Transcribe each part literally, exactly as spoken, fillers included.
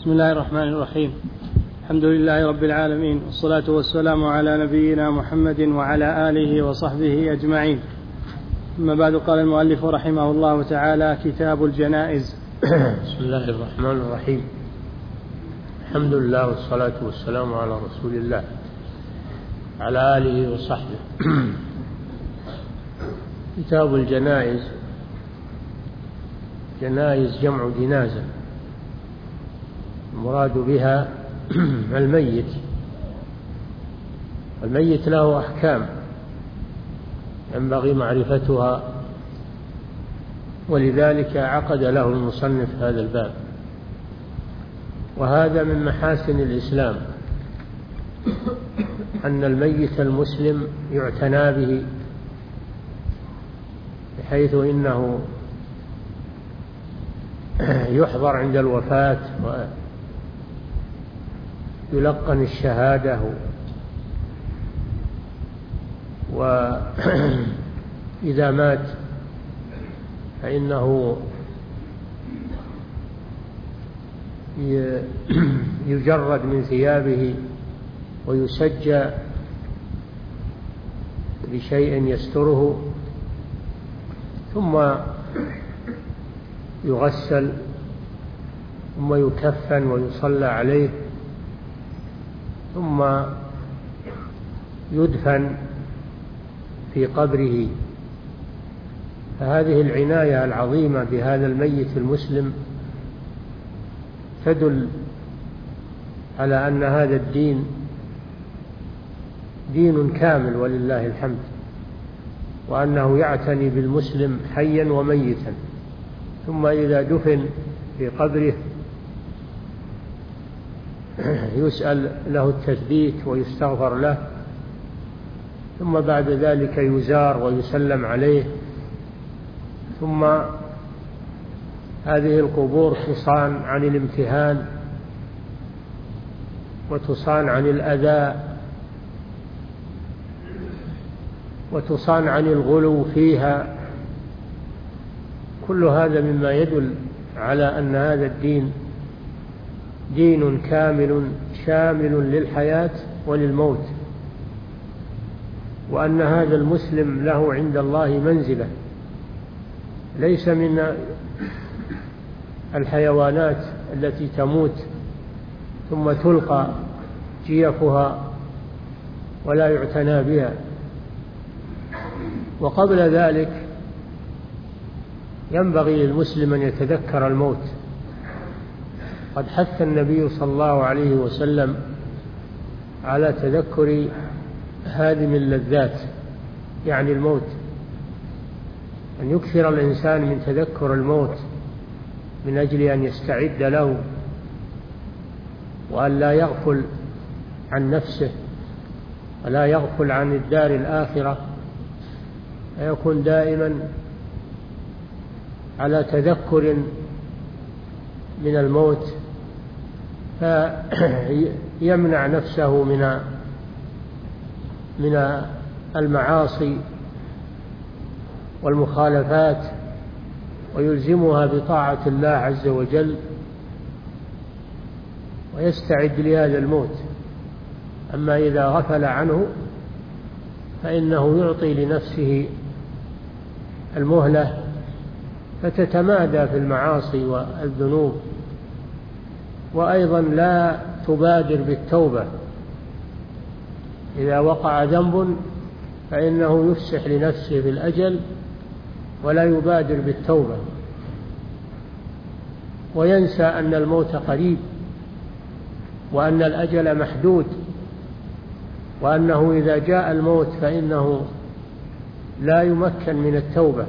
بسم الله الرحمن الرحيم. الحمد لله رب العالمين، والصلاة والسلام على نبينا محمد وعلى آله وصحبه أجمعين. أما بعد، قال المؤلف رحمه الله تعالى: كتاب الجنائز. بسم الله الرحمن الرحيم. الحمد لله والصلاة والسلام على رسول الله على آله وصحبه. كتاب الجنائز. جنائز جمع جنازة، المراد بها الميت. الميت له أحكام ينبغي معرفتها، ولذلك عقد له المصنف هذا الباب. وهذا من محاسن الإسلام، أن الميت المسلم يعتنى به، بحيث إنه يحضر عند الوفاة ويلقن الشهادة، وإذا مات فإنه يجرد من ثيابه ويسجى بشيء يستره، ثم يغسل، ثم يكفن ويصلى عليه، ثم يدفن في قبره. فهذه العناية العظيمة بهذا الميت المسلم تدل على أن هذا الدين دين كامل ولله الحمد، وأنه يعتني بالمسلم حيا وميتا. ثم إذا دفن في قبره يسأل له التثبيت ويستغفر له، ثم بعد ذلك يزار ويسلم عليه. ثم هذه القبور تصان عن الامتهان، وتصان عن الأذى، وتصان عن الغلو فيها. كل هذا مما يدل على أن هذا الدين دين كامل شامل للحياة وللموت، وأن هذا المسلم له عند الله منزلة، ليس من الحيوانات التي تموت ثم تلقى جيفها ولا يعتنى بها. وقبل ذلك ينبغي للمسلم أن يتذكر الموت. قد حث النبي صلى الله عليه وسلم على تذكر هادم اللذات، يعني الموت، أن يكثر الإنسان من تذكر الموت من أجل أن يستعد له، وأن لا يغفل عن نفسه ولا يغفل عن الدار الآخرة، ويكون دائما على تذكر من الموت، فيمنع نفسه من من المعاصي والمخالفات، ويلزمها بطاعة الله عز وجل، ويستعد لهذا الموت. أما إذا غفل عنه فإنه يعطي لنفسه المهلة، فتتمادى في المعاصي والذنوب، وأيضا لا تبادر بالتوبة. إذا وقع ذنب فإنه يفسح لنفسه بالأجل ولا يبادر بالتوبة، وينسى أن الموت قريب، وأن الأجل محدود، وأنه إذا جاء الموت فإنه لا يمكن من التوبة.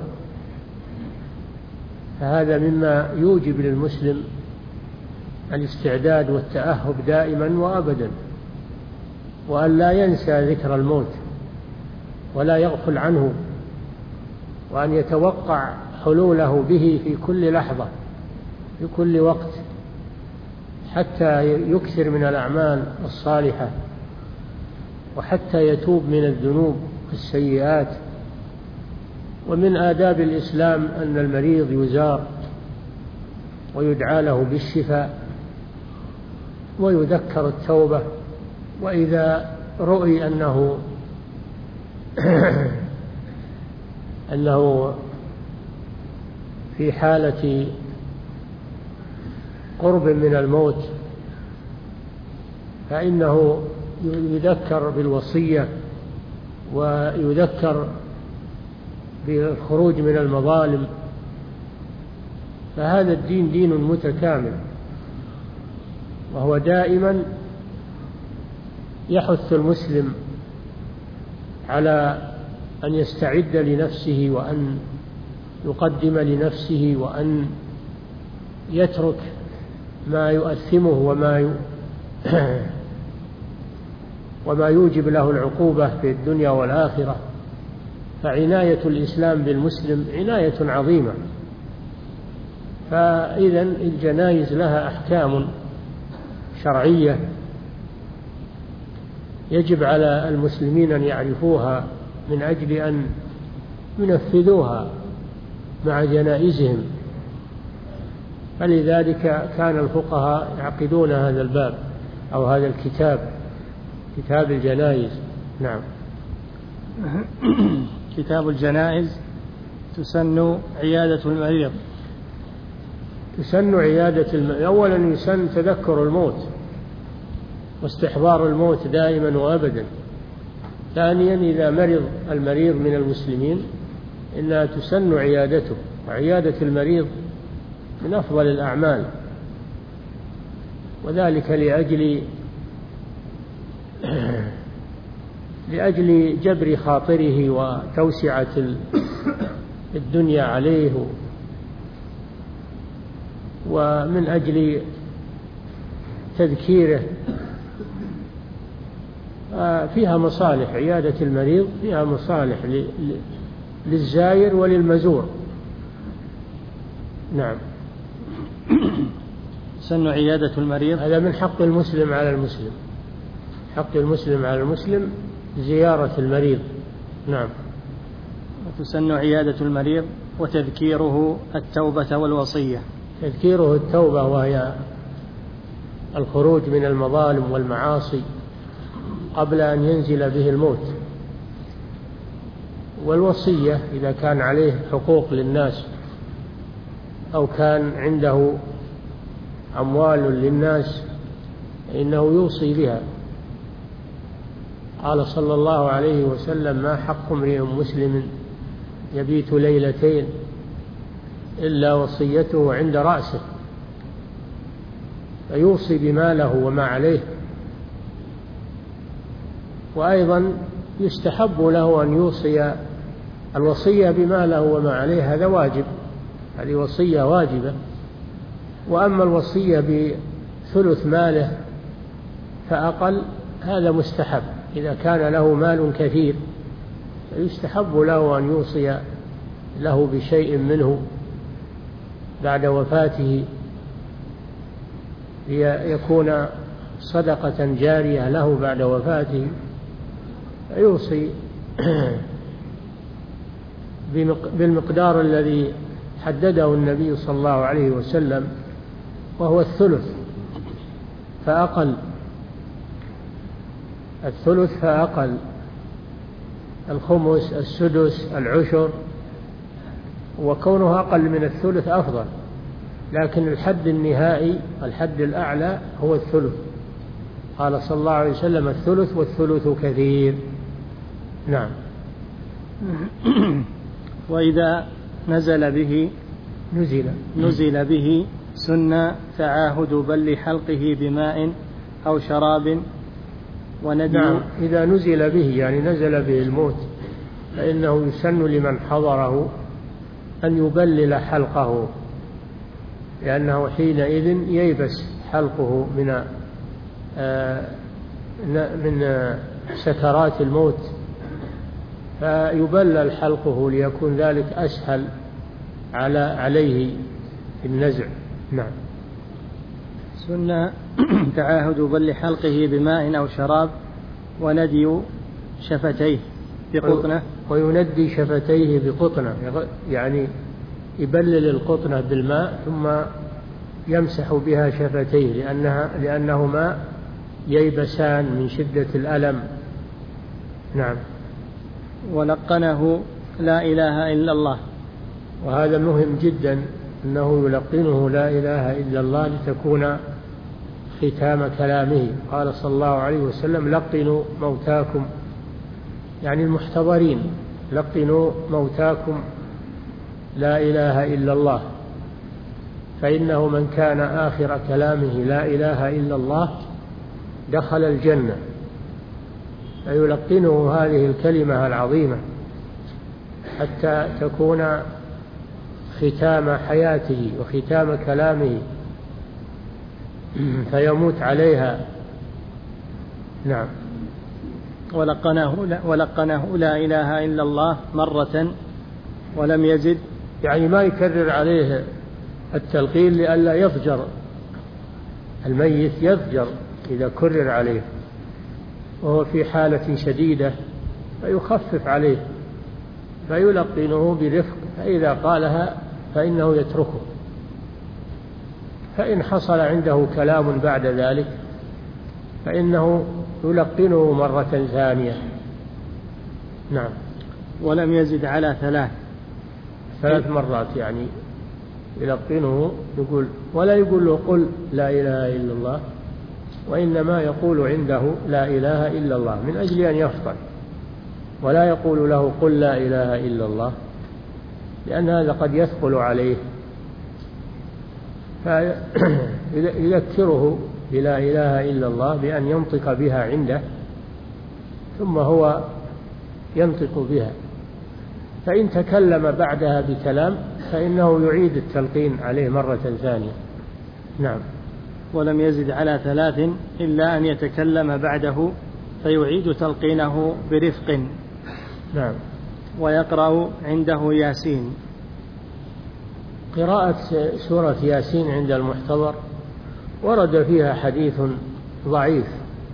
فهذا مما يوجب للمسلم الاستعداد والتأهب دائما وأبدا، وأن لا ينسى ذكر الموت ولا يغفل عنه، وأن يتوقع حلوله به في كل لحظة في كل وقت، حتى يكثر من الأعمال الصالحة، وحتى يتوب من الذنوب والسيئات. ومن آداب الإسلام أن المريض يزار ويدعى له بالشفاء، ويذكر التوبة. وإذا رؤي أنه أنه في حالة قرب من الموت فإنه يذكر بالوصية ويذكر بالخروج من المظالم. فهذا الدين دين متكامل، وهو دائما يحث المسلم على أن يستعد لنفسه وأن يقدم لنفسه وأن يترك ما يؤثمه وما ي... وما يوجب له العقوبة في الدنيا والآخرة. فعناية الإسلام بالمسلم عناية عظيمة. فإذا الجنائز لها أحكام شرعية يجب على المسلمين أن يعرفوها من أجل أن ينفذوها مع جنائزهم. فلذلك كان الفقهاء يعقدون هذا الباب أو هذا الكتاب، كتاب الجنائز. نعم. كتاب الجنائز. تسن عيادة المريض. تسن عيادة المريض. أولا يسن تذكر الموت واستحضار الموت دائما وأبدا. ثانيا إذا مرض المريض من المسلمين إنها تسن عيادته، وعيادة المريض من أفضل الأعمال، وذلك لأجل لأجل جبر خاطره وتوسعة الدنيا عليه، ومن أجل تذكيره. فيها مصالح، عيادة المريض فيها مصالح للزائر وللمزور. نعم. سن عيادة المريض. هذا من حق المسلم على المسلم، حق المسلم على المسلم زيارة المريض. نعم. وتسن عيادة المريض وتذكيره التوبة والوصية. تذكيره التوبة وهي الخروج من المظالم والمعاصي قبل أن ينزل به الموت، والوصية إذا كان عليه حقوق للناس أو كان عنده أموال للناس إنه يوصي بها. قال صلى الله عليه وسلم: ما حق امرئ مسلم يبيت ليلتين إلا وصيته عند رأسه، فيوصي بما له وما عليه. وأيضا يستحب له أن يوصي الوصية بما له وما عليه، هذا واجب، هذه وصية واجبة. وأما الوصية بثلث ماله فأقل هذا مستحب، إذا كان له مال كثير فيستحب له أن يوصي له بشيء منه بعد وفاته ليكون صدقة جارية له بعد وفاته. فيوصي بالمقدار الذي حدده النبي صلى الله عليه وسلم، وهو الثلث فأقل، الثلث فأقل، الخمس، السدس، العشر، وكونه أقل من الثلث أفضل، لكن الحد النهائي الحد الأعلى هو الثلث. قال صلى الله عليه وسلم: الثلث والثلث كثير. نعم. وإذا نزل به نزل نزل به سن تعاهد بل حلقه بماء أو شراب وندي. نعم. إذا نزل به يعني نزل به الموت فإنه يسن لمن حضره أن يبلل حلقه، لأنه حينئذ ييبس حلقه من من سكرات الموت، فيبلل حلقه ليكون ذلك أسهل على عليه في النزع. نعم. سنة تعاهد بل حلقه بماء أو شراب وندي شفتيه بقطنة. ويندي شفتيه بقطنة، يعني يبلل القطنة بالماء ثم يمسح بها شفتيه لأنها لأنهما ييبسان من شدة الألم. نعم. ولقنه لا إله إلا الله. وهذا مهم جدا أنه يلقنه لا إله إلا الله لتكون ختام كلامه. قال صلى الله عليه وسلم لقنوا موتاكم، يعني المحتضرين، لقنوا موتاكم لا إله إلا الله، فإنه من كان آخر كلامه لا إله إلا الله دخل الجنة. فيلقنه هذه الكلمة العظيمة حتى تكون ختام حياته وختام كلامه فيموت عليها. نعم. ولقنه, ولقنه لا إله إلا الله مرة ولم يزد، يعني ما يكرر عليه التلقين لئلا يضجر الميت، يضجر إذا كرر عليه وهو في حالة شديدة فيخفف عليه فيلقنه برفق، فإذا قالها فإنه يتركه. فإن حصل عنده كلام بعد ذلك فإنه يلقنه مرة ثانية. نعم. ولم يزد على ثلاث ثلاث مرات، يعني يلقنه، يقول ولا يقول له قل لا إله إلا الله، وإنما يقول عنده لا إله إلا الله من أجل أن يفطن، ولا يقول له قل لا إله إلا الله لأن هذا قد يثقل عليه، فيذكره بلا إله إلا الله بأن ينطق بها عنده ثم هو ينطق بها. فإن تكلم بعدها بكلام فإنه يعيد التلقين عليه مرة ثانية. نعم. ولم يزد على ثلاث إلا أن يتكلم بعده فيعيد تلقينه برفق. نعم. ويقرأ عنده ياسين. قراءة سورة ياسين عند المحتضر ورد فيها حديث ضعيف،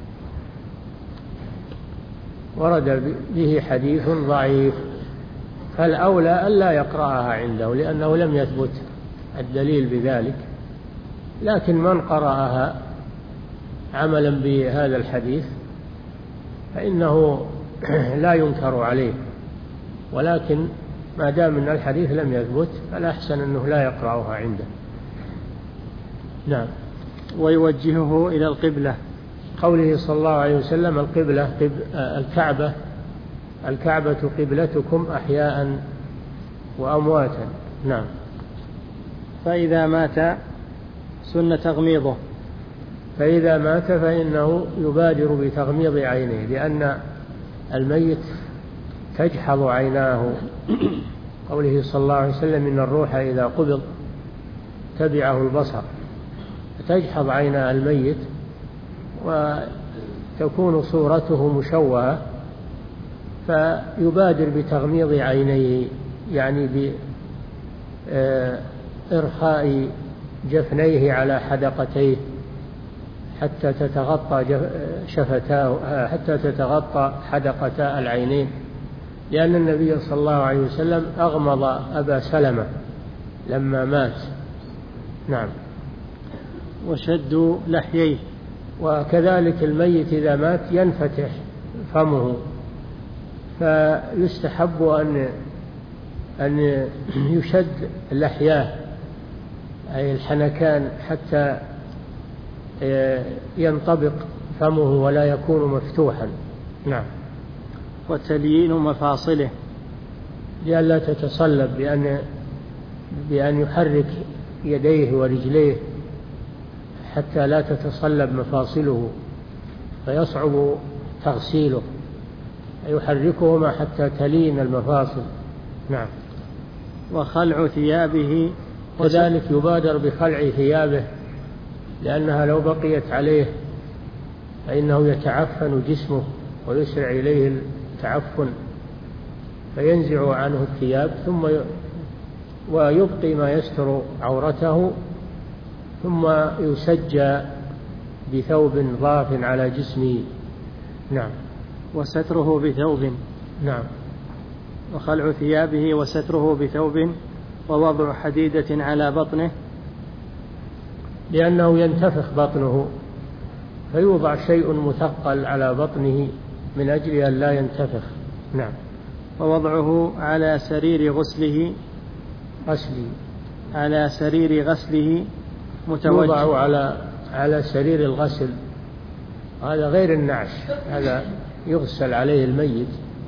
ورد به حديث ضعيف، فالأولى ألا يقرأها عنده لأنه لم يثبت الدليل بذلك، لكن من قرأها عملا بهذا الحديث فإنه لا ينكر عليه، ولكن ما دام أن الحديث لم يثبت فالأحسن أنه لا يقرأها عنده. نعم. ويوجهه إلى القبلة. قوله صلى الله عليه وسلم القبلة قب... الكعبة الكعبة قبلتكم أحياء وأمواتا. نعم. فإذا مات سن تغميضه. فإذا مات فإنه يبادر بتغميض عينيه لأن الميت تجحظ عيناه. قوله صلى الله عليه وسلم إن الروح إذا قبض تبعه البصر، فتجحظ عين الميت وتكون صورته مشوهة، فيبادر بتغميض عينيه، يعني بإرخاء جفنيه على حدقتيه حتى تتغطى شفتاه، حتى تتغطى حدقتا العينين، لأن النبي صلى الله عليه وسلم أغمض أبا سلمة لما مات. نعم. وشد لحييه. وكذلك الميت إذا مات ينفتح فمه، فيستحب أن أن يشد لحياه أي الحنكان حتى ينطبق فمه ولا يكون مفتوحا. نعم. وتليين مفاصله لئلا تتصلب بأن بأن يحرك يديه ورجليه حتى لا تتصلب مفاصله فيصعب تغسيله، يحركهما حتى تلين المفاصل. نعم. وخلع ثيابه. وذلك يبادر بخلع ثيابه لأنها لو بقيت عليه فإنه يتعفن جسمه ويسرع إليه التعفن، فينزع عنه الثياب ثم ويبقي ما يستر عورته، ثم يسجى بثوب ضاف على جسمه. نعم. وستره بثوب. نعم. وخلع ثيابه وستره بثوب ووضع حديدة على بطنه لأنه ينتفخ بطنه، فيوضع شيء مثقل على بطنه من أجل أن لا ينتفخ. نعم. ووضعه على سرير غسله غسله على سرير غسله متوجه. يوضع على على سرير الغسل، هذا غير النعش، هذا يغسل عليه الميت،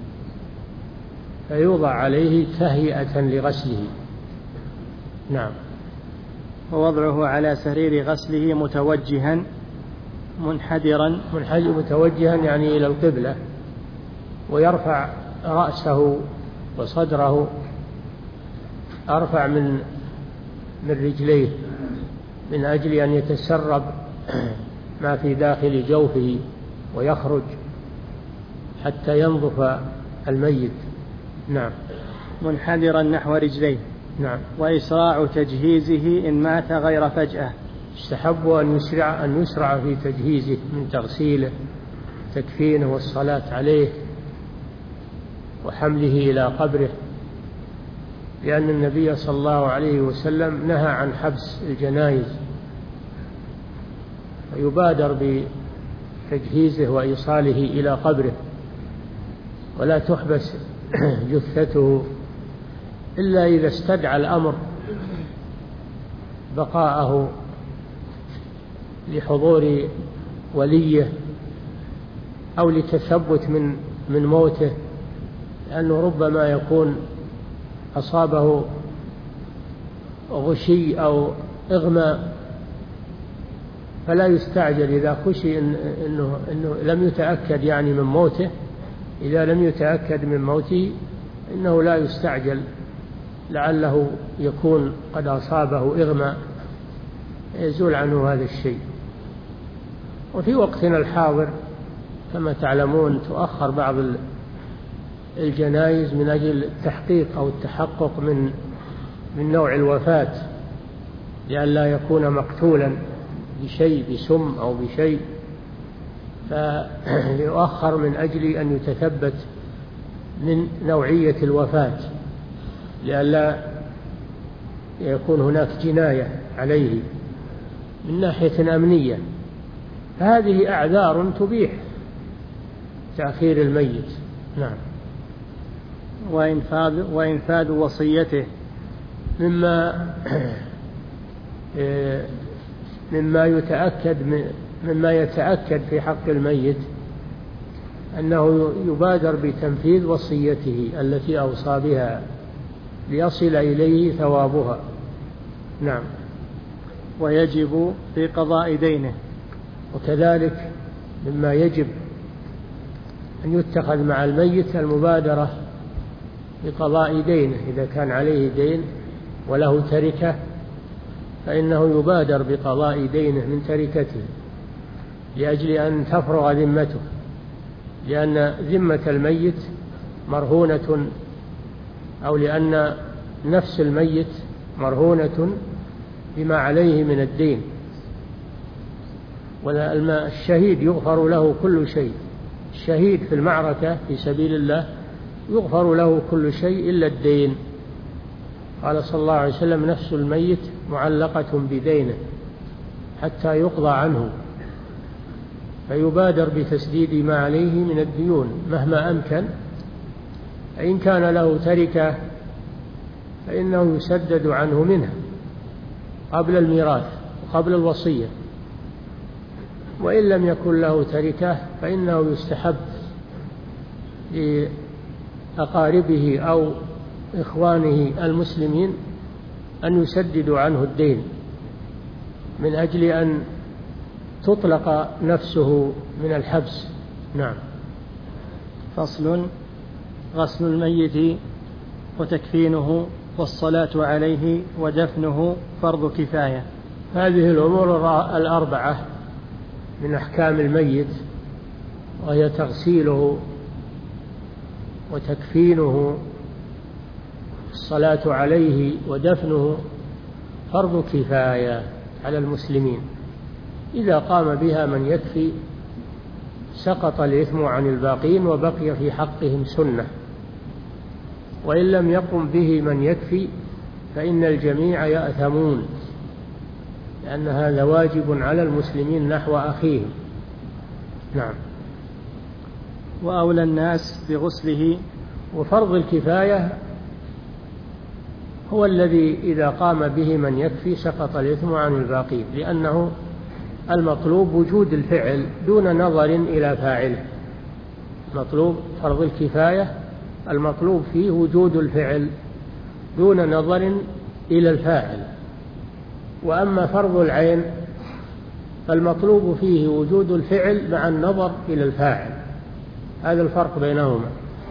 فيوضع عليه تهيئة لغسله. نعم. ووضعه على سرير غسله متوجها منحدرا منحدر متوجها يعني إلى القبلة، ويرفع رأسه وصدره أرفع من من رجليه من أجل أن يتسرب ما في داخل جوفه ويخرج حتى ينظف الميت. نعم. منحدرا نحو رجليه. نعم. وإسراع تجهيزه إن مات غير فجأة. يستحب أن يسرع أن يسرع في تجهيزه من تغسيله تكفينه والصلاة عليه وحمله إلى قبره، لأن النبي صلى الله عليه وسلم نهى عن حبس الجنائز، فيبادر بتجهيزه وإيصاله إلى قبره، ولا تحبس جثته إلا إذا استدعى الأمر بقاءه لحضور وليه أو لتثبت من من موته، لأنه ربما يكون أصابه غشي أو إغماء، فلا يستعجل إذا خشي إنه, إنه لم يتأكد يعني من موته. إذا لم يتأكد من موته إنه لا يستعجل، لعله يكون قد أصابه إغماء يزول عنه هذا الشيء. وفي وقتنا الحاضر كما تعلمون تؤخر بعض الجنائز من أجل التحقيق أو التحقق من من نوع الوفاة، لئلا يكون مقتولا بشيء بسم أو بشيء، فيؤخر من أجل أن يتثبت من نوعية الوفاة، لئلا يكون هناك جناية عليه من ناحية أمنية. فهذه أعذار تبيح تأخير الميت. نعم. وإنفاذ وإنفاذ وصيته مما مما يتأكد مما يتأكد في حق الميت أنه يبادر بتنفيذ وصيته التي أوصى بها ليصل إليه ثوابها. نعم. ويجب في قضاء دينه. وكذلك مما يجب أن يتخذ مع الميت المبادرة بقضاء دينه، إذا كان عليه دين وله تركة فإنه يبادر بقضاء دينه من تركته لأجل أن تفرغ ذمته، لأن ذمة الميت مرهونة، أو لأن نفس الميت مرهونة بما عليه من الدين. والشهيد يغفر له كل شيء، الشهيد في المعركة في سبيل الله يغفر له كل شيء إلا الدين. قال صلى الله عليه وسلم: نفس الميت معلقة بدينه حتى يقضى عنه، فيبادر بتسديد ما عليه من الديون مهما أمكن. فإن كان له تركة فإنه يسدد عنه منها قبل الميراث وقبل الوصية، وإن لم يكن له تركة فإنه يستحب لأقاربه أو إخوانه المسلمين أن يسددوا عنه الدين من أجل أن تطلق نفسه من الحبس. نعم. فصل: غسل الميت وتكفينه والصلاة عليه ودفنه فرض كفاية. هذه الأمور الأربعة من أحكام الميت، وهي تغسيله وتكفينه الصلاة عليه ودفنه فرض كفاية على المسلمين، إذا قام بها من يكفي سقط الإثم عن الباقين وبقي في حقهم سنة، وإن لم يقم به من يكفي فإن الجميع يأثمون، لأن هذا واجب على المسلمين نحو أخيهم. نعم. وأولى الناس بغسله. وفرض الكفاية هو الذي إذا قام به من يكفي سقط الإثم عن الباقين، لأنه المطلوب وجود الفعل دون نظر إلى فاعله. مطلوب فرض الكفاية المطلوب فيه وجود الفعل دون نظر إلى الفاعل. وأما فرض العين فالمطلوب فيه وجود الفعل مع النظر إلى الفاعل. هذا الفرق بينهما.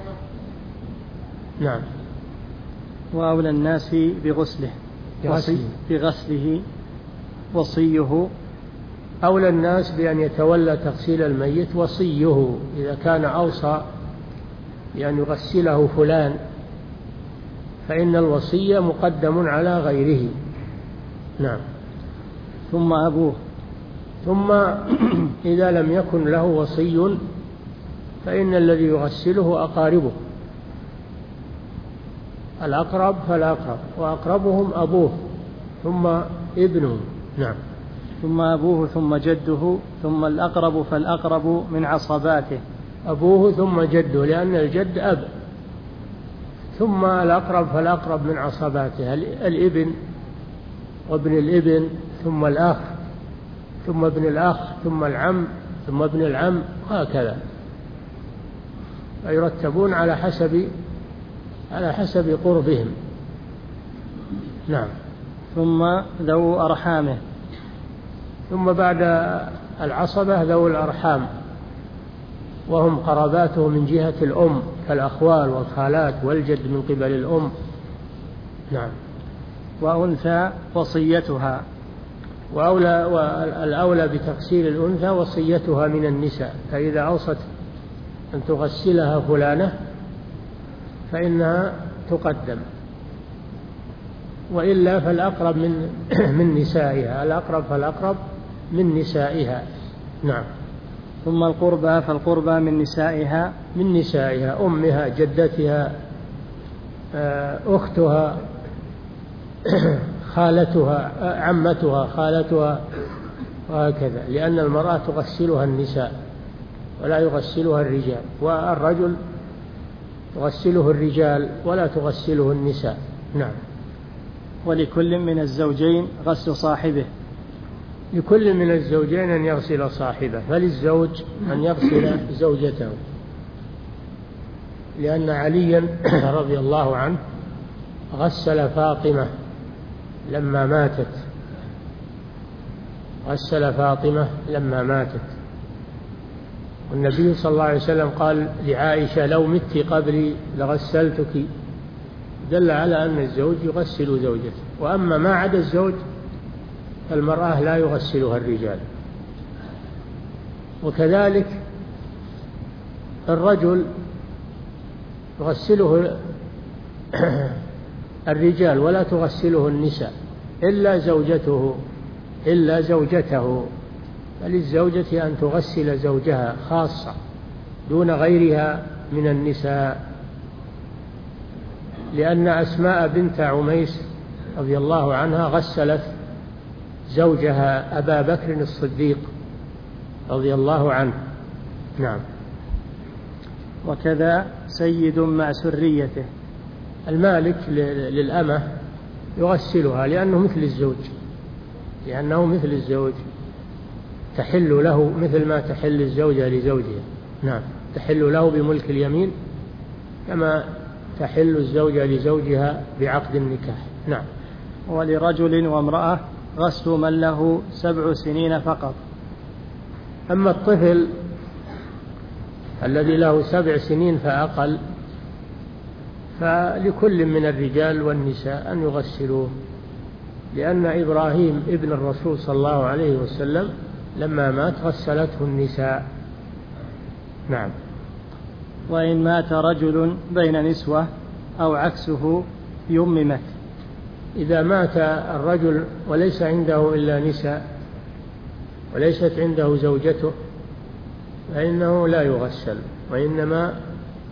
نعم. وأولى الناس بغسله بغسله وصيه. أولى الناس بأن يتولى تغسيل الميت وصيه، إذا كان أوصى بأن يغسله فلان فإن الوصية مقدم على غيره. نعم. ثم أبوه. ثم إذا لم يكن له وصي فإن الذي يغسله أقاربه، الأقرب فالأقرب، وأقربهم أبوه ثم ابنه. نعم. ثم أبوه ثم جده ثم الأقرب فالأقرب من عصباته. أبوه ثم جده، لأن الجد أب، ثم الأقرب فالأقرب من عصباته، الابن وابن الابن ثم الأخ ثم ابن الأخ ثم العم ثم ابن العم، هكذا يرتبون على حسب على حسب قربهم. نعم. ثم ذو أرحامه. ثم بعد العصبة ذو الأرحام، وهم قراباته من جهة الأم كالأخوال والخالات والجد من قبل الأم. نعم. وأنثى وصيتها. وأولى والأولى بتغسيل الأنثى وصيتها من النساء، فإذا أوصت أن تغسلها فلانة فإنها تقدم، وإلا فالأقرب من من نسائها، الأقرب فالأقرب من نسائها. نعم. ثم القربى فالقربى من نسائها من نسائها أمها جدتها أختها خالتها عمتها خالتها وهكذا، لأن المرأة تغسلها النساء ولا يغسلها الرجال، والرجل تغسله الرجال ولا تغسله النساء. نعم. ولكل من الزوجين غسل صاحبه. لكل من الزوجين أن يغسل صاحبه، فللزوج أن يغسل زوجته، لأن عليا رضي الله عنه غسل فاطمة لما ماتت غسل فاطمة لما ماتت والنبي صلى الله عليه وسلم قال لعائشة لو مت قبلي لغسلتك، دل على أن الزوج يغسل زوجته. وأما ما عدا الزوج فالمرأة لا يغسلها الرجال. وكذلك الرجل يغسله الرجال ولا تغسله النساء إلا زوجته إلا زوجته فللزوجة أن تغسل زوجها خاصة دون غيرها من النساء، لأن أسماء بنت عميس رضي الله عنها غسلت زوجها أبا بكر الصديق رضي الله عنه. نعم. وكذا سيد مع سريته. المالك للأمة يغسلها لأنه مثل الزوج لأنه مثل الزوج تحل له مثل ما تحل الزوجة لزوجها. نعم. تحل له بملك اليمين كما تحل الزوجة لزوجها بعقد النكاح. نعم. ولرجل وامرأة غسل من له سبع سنين فقط. أما الطفل الذي له سبع سنين فأقل فلكل من الرجال والنساء أن يغسلوه، لأن إبراهيم ابن الرسول صلى الله عليه وسلم لما مات غسلته النساء. نعم. وإن مات رجل بين نسوة أو عكسه يممت. إذا مات الرجل وليس عنده إلا نساء وليست عنده زوجته فإنه لا يغسل، وإنما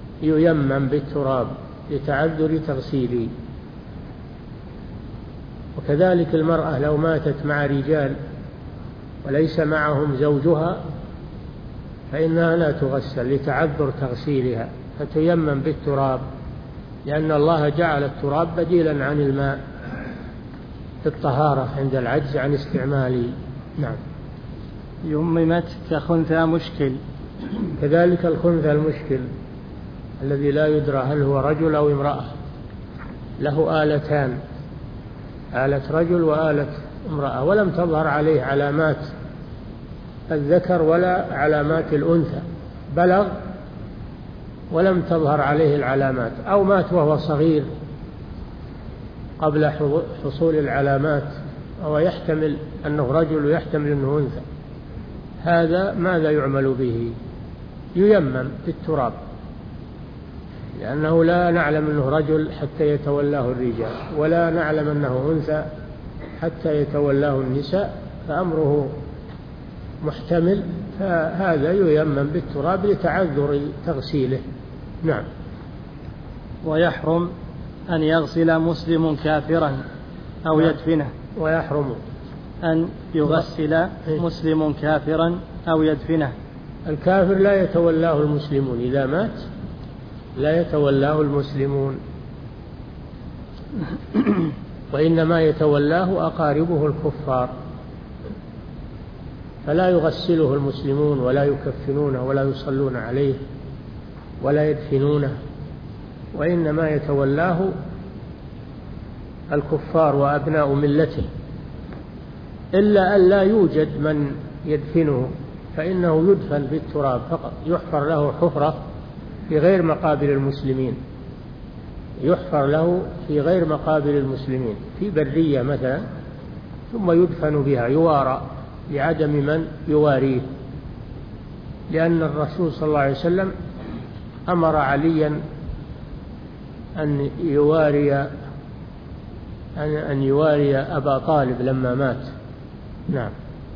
ييمم بالتراب لتعذر تغسيله. وكذلك المرأة لو ماتت مع رجال وليس معهم زوجها فإنها لا تغسل لتعذر تغسيلها، فتيمم بالتراب، لأن الله جعل التراب بديلا عن الماء في الطهارة عند العجز عن استعماله. نعم. يممت كخنثى مشكل. كذلك الخنثى المشكل الذي لا يدرى هل هو رجل أو امرأة، له آلتان، آلة رجل وآلة امرأة، ولم تظهر عليه علامات الذكر ولا علامات الأنثى، بلغ ولم تظهر عليه العلامات، أو مات وهو صغير قبل حصول العلامات، أو يحتمل أنه رجل ويحتمل أنه أنثى، هذا ماذا يعمل به؟ ييمم بالتراب، لأنه لا نعلم أنه رجل حتى يتولاه الرجال، ولا نعلم أنه أنثى حتى يتولاه النساء، فأمره محتمل، فهذا ييمم بالتراب لتعذر تغسيله. نعم. ويحرم أن يغسل مسلم كافرا أو يدفنه. ويحرم أن يغسل مسلم كافرا أو يدفنه. الكافر لا يتولاه المسلمون، إذا مات لا يتولاه المسلمون، وإنما يتولاه أقاربه الكفار، فلا يغسله المسلمون ولا يكفنونه ولا يصلون عليه ولا يدفنونه، وإنما يتولاه الكفار وأبناء ملته، إلا أن لا يوجد من يدفنه، فإنه يدفن بالتراب فقط، يحفر له حفرة في غير مقابر المسلمين، يحفر له في غير مقابر المسلمين في برية مثلا، ثم يدفن بها يوارى لعدم من يواريه، لأن الرسول صلى الله عليه وسلم أمر عليا أن يواري أن يواري أبا طالب لما مات. نعم.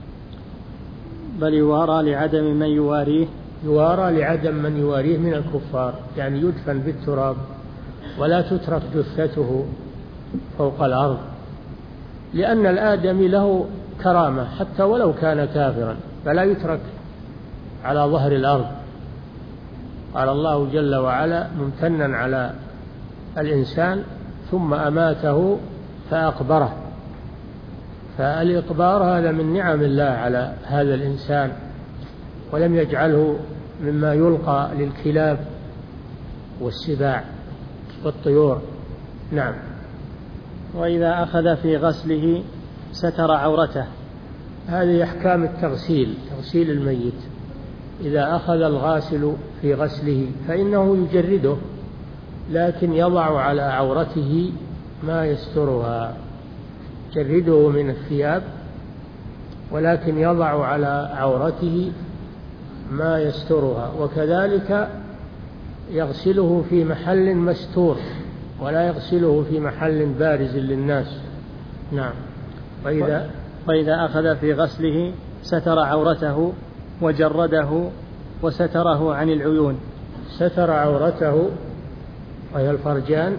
بل يوارى لعدم من يواريه. يوارى لعدم من يواريه من الكفار، يعني يدفن بالتراب ولا تترك جثته فوق الأرض، لأن الآدمي له كرامة حتى ولو كان كافرا، فلا يترك على ظهر الأرض. قال الله جل وعلا ممتنا على الإنسان ثم أماته فأقبره، فالإقبار هذا من نعم الله على هذا الإنسان، ولم يجعله مما يلقى للكلاب والسباع والطيور. نعم. وإذا أخذ في غسله ستر عورته. هذه أحكام التغسيل، تغسيل الميت. إذا أخذ الغاسل في غسله فإنه يجرده، لكن يضع على عورته ما يسترها، يجرده من الثياب ولكن يضع على عورته ما يسترها، وكذلك يغسله في محل مستور ولا يغسله في محل بارز للناس. نعم. وإذا, وإذا أخذ في غسله ستر عورته وجرده وستره عن العيون. ستر عورته وهي الفرجان،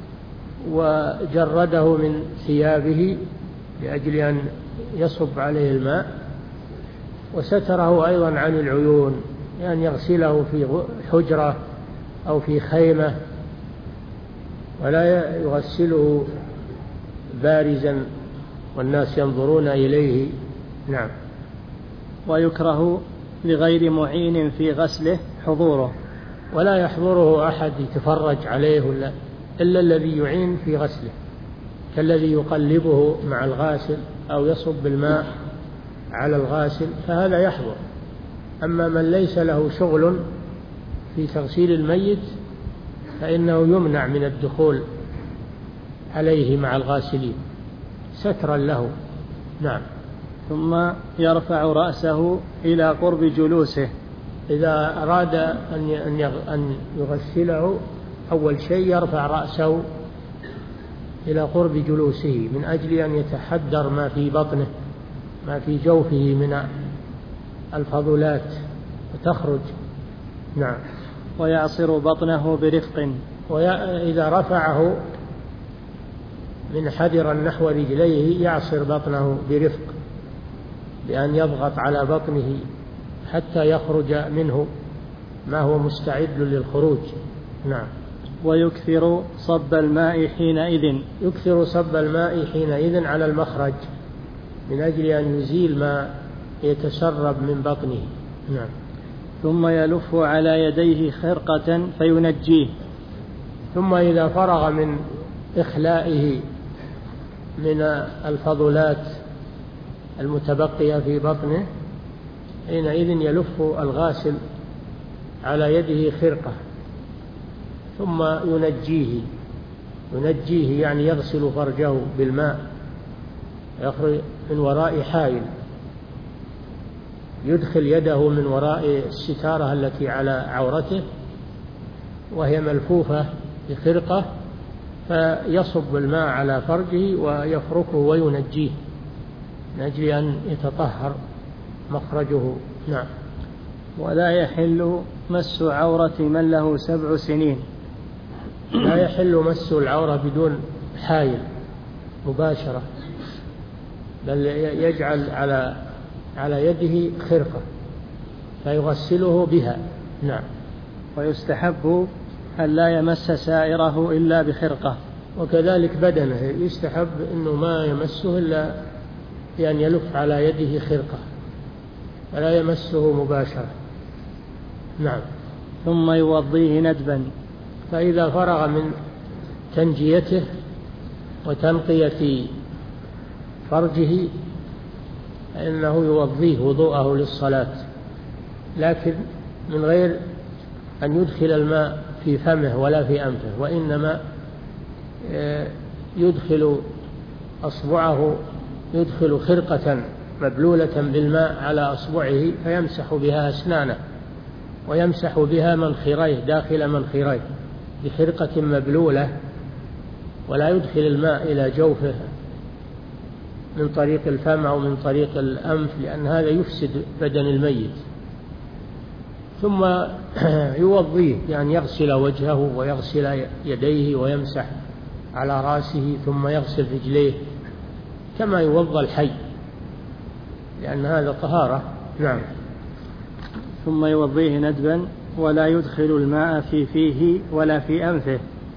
وجرده من ثيابه لأجل أن يصب عليه الماء، وستره أيضا عن العيون، يعني يغسله في حجرة أو في خيمة، ولا يغسله بارزا والناس ينظرون إليه. نعم. ويكره لغير معين في غسله حضوره. ولا يحضره أحد يتفرج عليه ولا إلا الذي يعين في غسله، كالذي يقلبه مع الغاسل أو يصب الماء على الغاسل، فهذا يحضر. أما من ليس له شغل في تغسيل الميت فإنه يمنع من الدخول عليه مع الغاسلين سترا له. نعم. ثم يرفع رأسه إلى قرب جلوسه. إذا أراد أن يغسله أول شيء يرفع رأسه إلى قرب جلوسه من أجل أن يتحدر ما في بطنه، ما في جوفه من الفضلات وتخرج. نعم. ويعصر بطنه برفق. وإذا رفعه من حدرا نحو رجليه يعصر بطنه برفق بأن يضغط على بطنه حتى يخرج منه ما هو مستعد للخروج. نعم. ويكثر صب الماء حينئذ يكثر صب الماء حينئذ على المخرج من أجل أن يزيل ما يتسرب من بطنه. نعم. ثم يلف على يديه خرقة فينجيه. ثم إذا فرغ من إخلائه من الفضلات المتبقية في بطنه حينئذ يلف الغاسل على يده خرقة ثم ينجيه ينجيه يعني يغسل فرجه بالماء، يخرج من وراء حائل، يدخل يده من وراء الستارة التي على عورته وهي ملفوفة بخرقة، فيصب الماء على فرجه ويفركه وينجيه من أجل أن يتطهر مخرجه. نعم. ولا يحل مس عورة من له سبع سنين. لا يحل مس العورة بدون حائل مباشرة، بل يجعل على على يده خرقة فيغسله بها. نعم. ويستحب أن لا يمس سائره إلا بخرقة. وكذلك بدنه يستحب أنه ما يمسه إلا بأن يلف على يده خرقة ولا يمسه مباشرة. نعم. ثم يوضيه ندبا. فإذا فرغ من تنجيته وتنقية فرجه فإنه يوضيه وضوءه للصلاة، لكن من غير أن يدخل الماء في فمه ولا في أنفه، وإنما يدخل أصبعه يدخل خرقة مبلولة بالماء على أصبعه فيمسح بها أسنانه ويمسح بها منخريه داخل منخريه بخرقة مبلولة، ولا يدخل الماء إلى جوفه من طريق الفم أو من طريق الأنف، لأن هذا يفسد بدن الميت. ثم يوضيه يعني يغسل وجهه ويغسل يديه ويمسح على رأسه ثم يغسل رجليه كما يوضى الحي، لأن هذا طهارة. نعم. ثم يوضيه ندبا ولا يدخل الماء في فيه ولا في أنفه،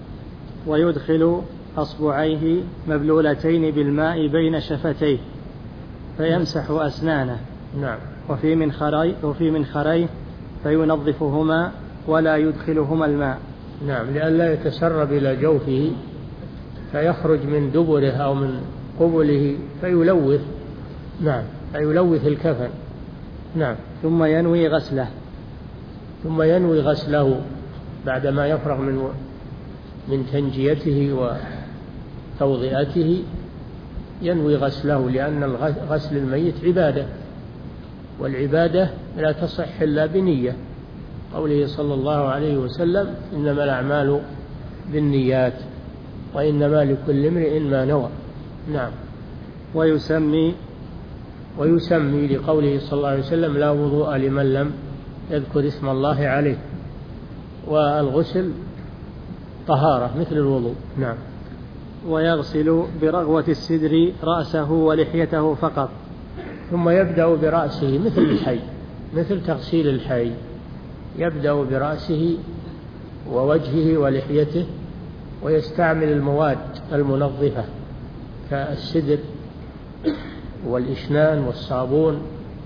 ويدخل أصبعيه مبلولتين بالماء بين شفتيه فيمسح أسنانه. نعم. وفي منخري وفي منخريه فينظفهما ولا يدخلهما الماء. نعم. لئلا يتسرب إلى جوفه فيخرج من دبره أو من قبله فيلوث. نعم. فيلوث الكفن. نعم. ثم ينوي غسله. ثم ينوي غسله بعدما يفرغ من من تنجيته وتوضئته، ينوي غسله، لأن غسل الميت عبادة، والعبادة لا تصح إلا بنية، قوله صلى الله عليه وسلم إنما الأعمال بالنيات وإنما لكل امرئ ما نوى. نعم. ويسمي ويسمي لقوله صلى الله عليه وسلم لا وضوء لمن لم يذكر اسم الله عليه، والغسل طهارة مثل الوضوء. نعم. ويغسل برغوة السدر رأسه ولحيته فقط. ثم يبدأ برأسه مثل الحي، مثل تغسيل الحي، يبدأ برأسه ووجهه ولحيته، ويستعمل المواد المنظفة كالسدر والإشنان والصابون،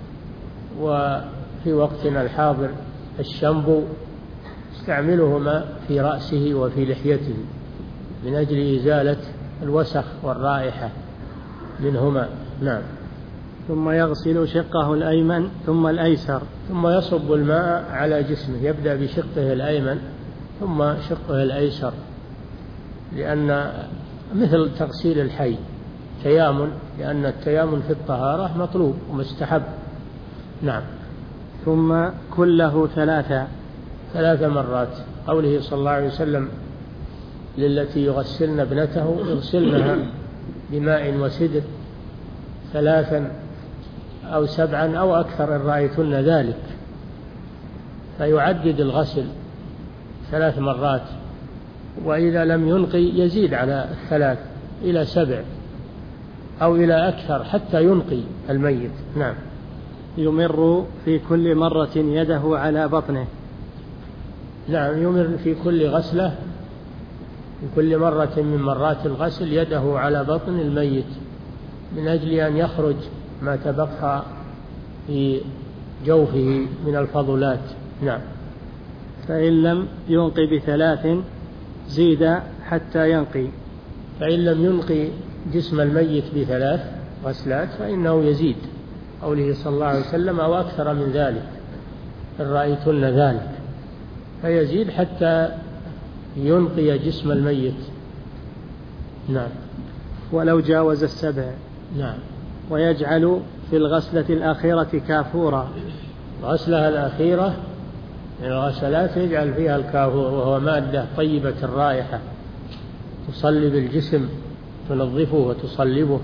وفي وقتنا الحاضر الشامبو، يستعملهما في رأسه وفي لحيته من أجل إزالة الوسخ والرائحة منهما. نعم. ثم يغسل شقه الأيمن ثم الأيسر. ثم يصب الماء على جسمه، يبدأ بشقه الأيمن ثم شقه الأيسر، لأن مثل تغسيل الحي تيامن، لأن التيامن في الطهارة مطلوب ومستحب. نعم. ثم كله ثلاثة ثلاث مرات، قوله صلى الله عليه وسلم للتي يغسلن ابنته اغسلنها بماء وسدر ثلاثا أو سبعا أو أكثر إن رأيتن ذلك، فيعدد الغسل ثلاث مرات، وإذا لم ينقي يزيد على الثلاث إلى سبع أو إلى أكثر حتى ينقي الميت. نعم. يمر في كل مرة يده على بطنه. نعم، يمر في كل غسلة، في كل مرة من مرات الغسل يده على بطن الميت من أجل أن يخرج ما تبقى في جوفه من الفضلات. نعم. فإن لم ينقي بثلاث زيد حتى ينقي. فإن لم ينقي جسم الميت بثلاث غسلات فإنه يزيد، قوله صلى الله عليه وسلم أو أكثر من ذلك إن رأيتن ذلك، فيزيد حتى ينقي جسم الميت. نعم. ولو جاوز السبع. نعم. ويجعل في الغسلة الأخيرة كافورا. الغسلة الأخيرة من الغسلات يجعل فيها الكافور، وهو مادة طيبة الرائحة تصلب الجسم، تنظفه وتصلبه،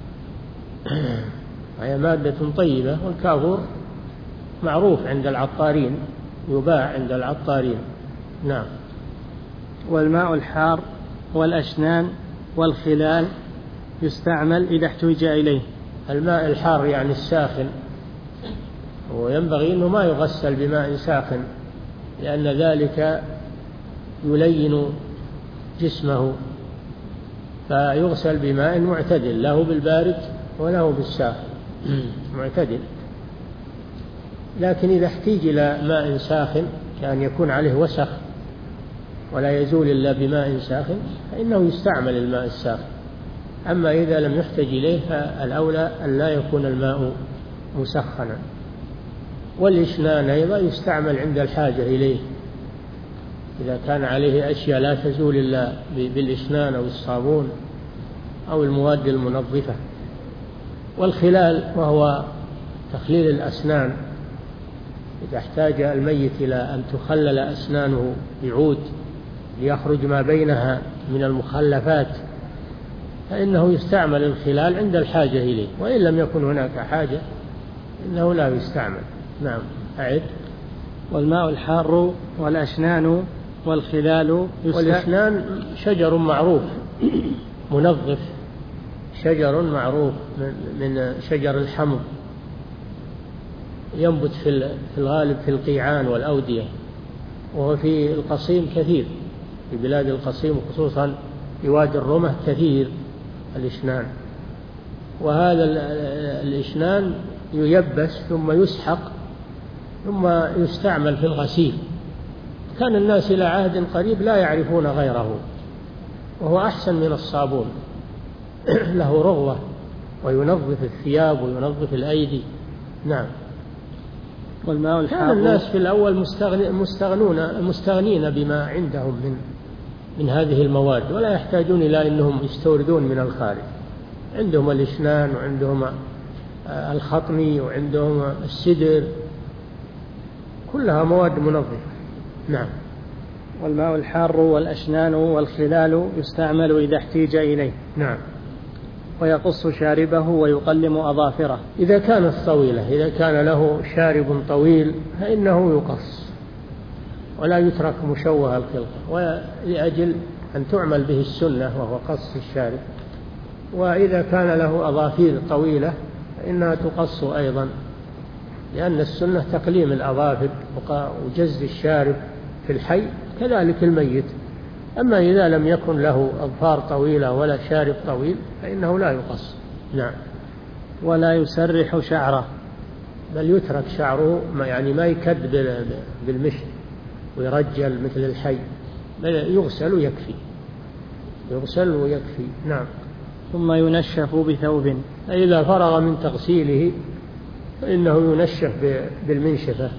وهي مادة طيبة. والكافور معروف عند العطارين، يباع عند العطارين. نعم. والماء الحار والأشنان والخلال يستعمل إذا احتوج إليه. الماء الحار يعني الساخن، وينبغي أنه ما يغسل بماء ساخن لأن ذلك يلين جسمه، فيغسل بماء معتدل، له بالبارد وله بالساخن معتدل. لكن إذا احتيج إلى ماء ساخن كان يكون عليه وسخ ولا يزول إلا بماء ساخن فإنه يستعمل الماء الساخن. أما إذا لم يحتج إليه فالأولى أن لا يكون الماء مسخنا. والإشنان أيضا يستعمل عند الحاجة إليه، إذا كان عليه أشياء لا تزول إلا بالإشنان أو الصابون أو المواد المنظفة. والخلال وهو تخليل الأسنان، إذا احتاج الميت إلى أن تخلل أسنانه بعود ليخرج ما بينها من المخلفات فإنه يستعمل الخلال عند الحاجة إليه، وإن لم يكن هناك حاجة إنه لا يستعمل. نعم. أعد. والماء الحار والأشنان والخلال. والأشنان شجر معروف منظف، شجر معروف من شجر الحمض، ينبت في الغالب في القيعان والأودية، وهو في القصيم كثير، في بلاد القصيم وخصوصا في وادي الرمة كثير الإشنان. وهذا الإشنان ييبس ثم يسحق ثم يستعمل في الغسيل. كان الناس إلى عهد قريب لا يعرفون غيره، وهو أحسن من الصابون له رغوة وينظف الثياب وينظف الأيدي. نعم. والماء الحار. كان الناس في الأول مستغنون مستغنين بما عندهم من من هذه المواد، ولا يحتاجون إلى أنهم يستوردون من الخارج. عندهم الإشنان وعندهم الخطمي وعندهم السدر، كلها مواد منظفة. نعم. والماء الحار والأشنان والخلال يستعمل إذا احتيج إليه. نعم. ويقص شاربه ويقلم أظافره. إذا كانت طويلة، إذا كان له شارب طويل فإنه يقص ولا يترك مشوه الخلقة، ولأجل أن تعمل به السنة وهو قص الشارب. وإذا كان له أظافير طويلة فإنها تقص أيضا، لأن السنة تقليم الأظافر وجز الشارب في الحي كذلك الميت. أما إذا لم يكن له أظفار طويلة ولا شارب طويل فإنه لا يقص. نعم. ولا يسرح شعره، بل يترك شعره، ما يعني ما يكد بالمشط ويرجل مثل الحي، بل يغسل ويكفي، يغسل ويكفي. نعم. ثم ينشف بثوب. إذا فرغ من تغسيله فإنه ينشف بالمنشفة،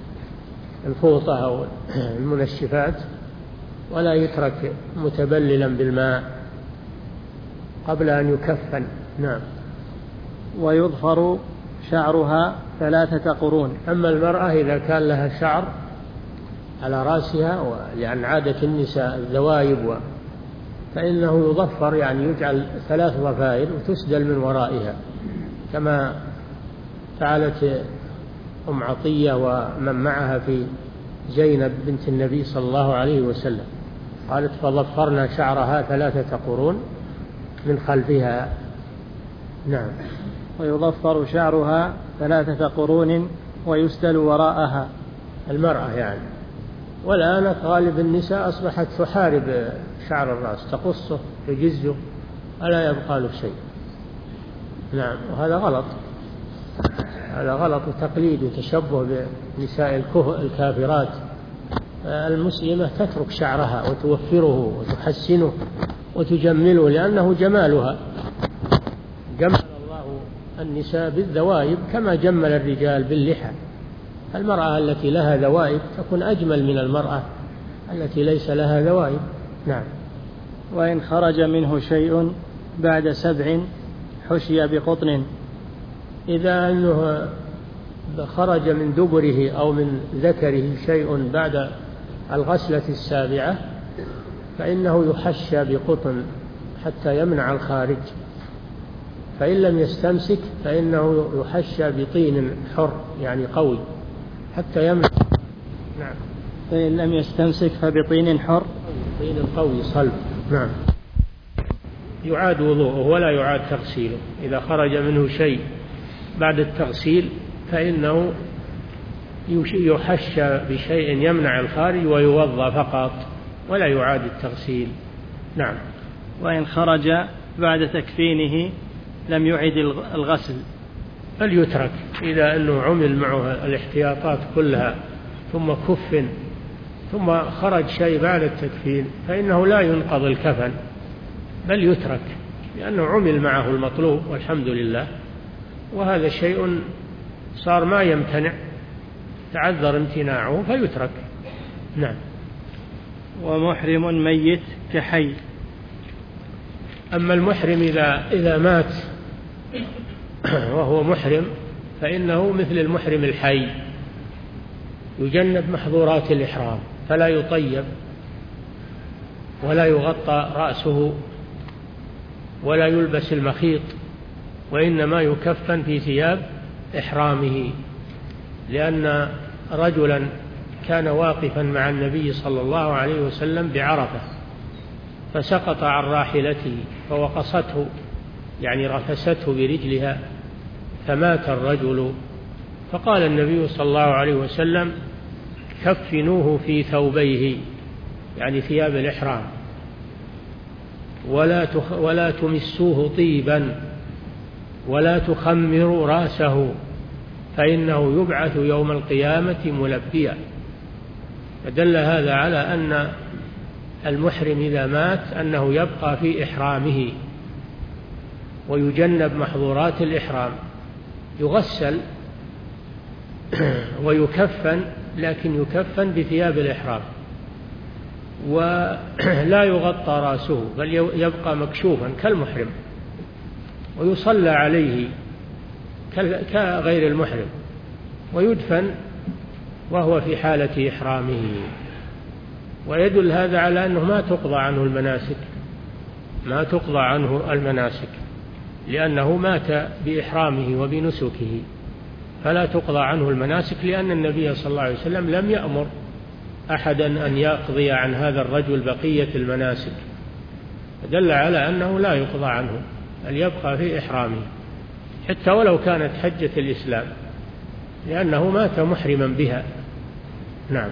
الفوطة أو المنشفات، ولا يترك متبللا بالماء قبل أن يكفن. نعم. ويظفر شعرها ثلاثة قرون. أما المرأة إذا كان لها شعر على رأسها، لأن عادة النساء الذوايب و... فإنه يظفر، يعني يجعل ثلاث ضفائر وتسدل من ورائها، كما فعلت أم عطية ومن معها في زينب بنت النبي صلى الله عليه وسلم، قالت فضفرنا شعرها ثلاثة قرون. من خلفها. نعم. ويضفر شعرها ثلاثة قرون ويسدل وراءها، المرأة يعني. والآن غالب النساء أصبحت تحارب شعر الرأس، تقصه تجزه ألا يبقى له شيء. نعم. وهذا غلط، هذا غلط وتقليد وتشبه بنساء الكافرات. المسلمة تترك شعرها وتوفره وتحسنه وتجمله، لأنه جمالها. جمل الله النساء بالذوائب كما جمل الرجال باللحى. المرأة التي لها ذوائب تكون أجمل من المرأة التي ليس لها ذوائب. نعم. وإن خرج منه شيء بعد سبع حشي بقطن، إذا أنه خرج من دبره أو من ذكره شيء بعد الغسلة السابعة فإنه يحشى بقطن حتى يمنع الخارج. فإن لم يستمسك فإنه يحشى بطين حر يعني قوي حتى يمنع. نعم. فإن لم يستمسك فبطين حر، طين قوي صلب. نعم. يعاد وضوءه ولا يعاد تغسيله. إذا خرج منه شيء بعد التغسيل فإنه يحشى بشيء يمنع الخارج ويوضى فقط ولا يعاد التغسيل. نعم. وإن خرج بعد تكفينه لم يعد الغسل، بل يترك. إذا أنه عمل معه الاحتياطات كلها ثم كفن ثم خرج شيء بعد التكفين فإنه لا ينقض الكفن بل يترك، لأنه عمل معه المطلوب والحمد لله. وهذا شيء صار ما يمتنع، تعذر امتناعه فيترك. نعم. ومحرم ميت كحي. أما المحرم إذا إذا مات وهو محرم فإنه مثل المحرم الحي، يجنب محظورات الإحرام، فلا يطيب ولا يغطى رأسه ولا يلبس المخيط، وإنما يكفن في ثياب إحرامه. لأن رجلا كان واقفا مع النبي صلى الله عليه وسلم بعرفة فسقط عن راحلته فوقصته يعني رفسته برجلها فمات الرجل، فقال النبي صلى الله عليه وسلم كفنوه في ثوبيه يعني ثياب الإحرام ولا تخ ولا تمسوه طيبا ولا تخمروا رأسه فإنه يبعث يوم القيامة ملبيا. فدل هذا على أن المحرم إذا مات أنه يبقى في إحرامه ويجنب محظورات الإحرام، يغسل ويكفن، لكن يكفن بثياب الإحرام ولا يغطى رأسه بل يبقى مكشوفا كالمحرم، ويصلى عليه كغير المحرم، ويدفن وهو في حالة إحرامه. ويدل هذا على أنه ما تقضى عنه المناسك ما تقضى عنه المناسك لأنه مات بإحرامه وبنسكه، فلا تقضى عنه المناسك، لأن النبي صلى الله عليه وسلم لم يأمر أحدا أن يقضي عن هذا الرجل بقية المناسك، دل على أنه لا يقضى عنه بل يبقى في إحرامه حتى ولو كانت حجة الإسلام، لأنه مات محرما بها. نعم.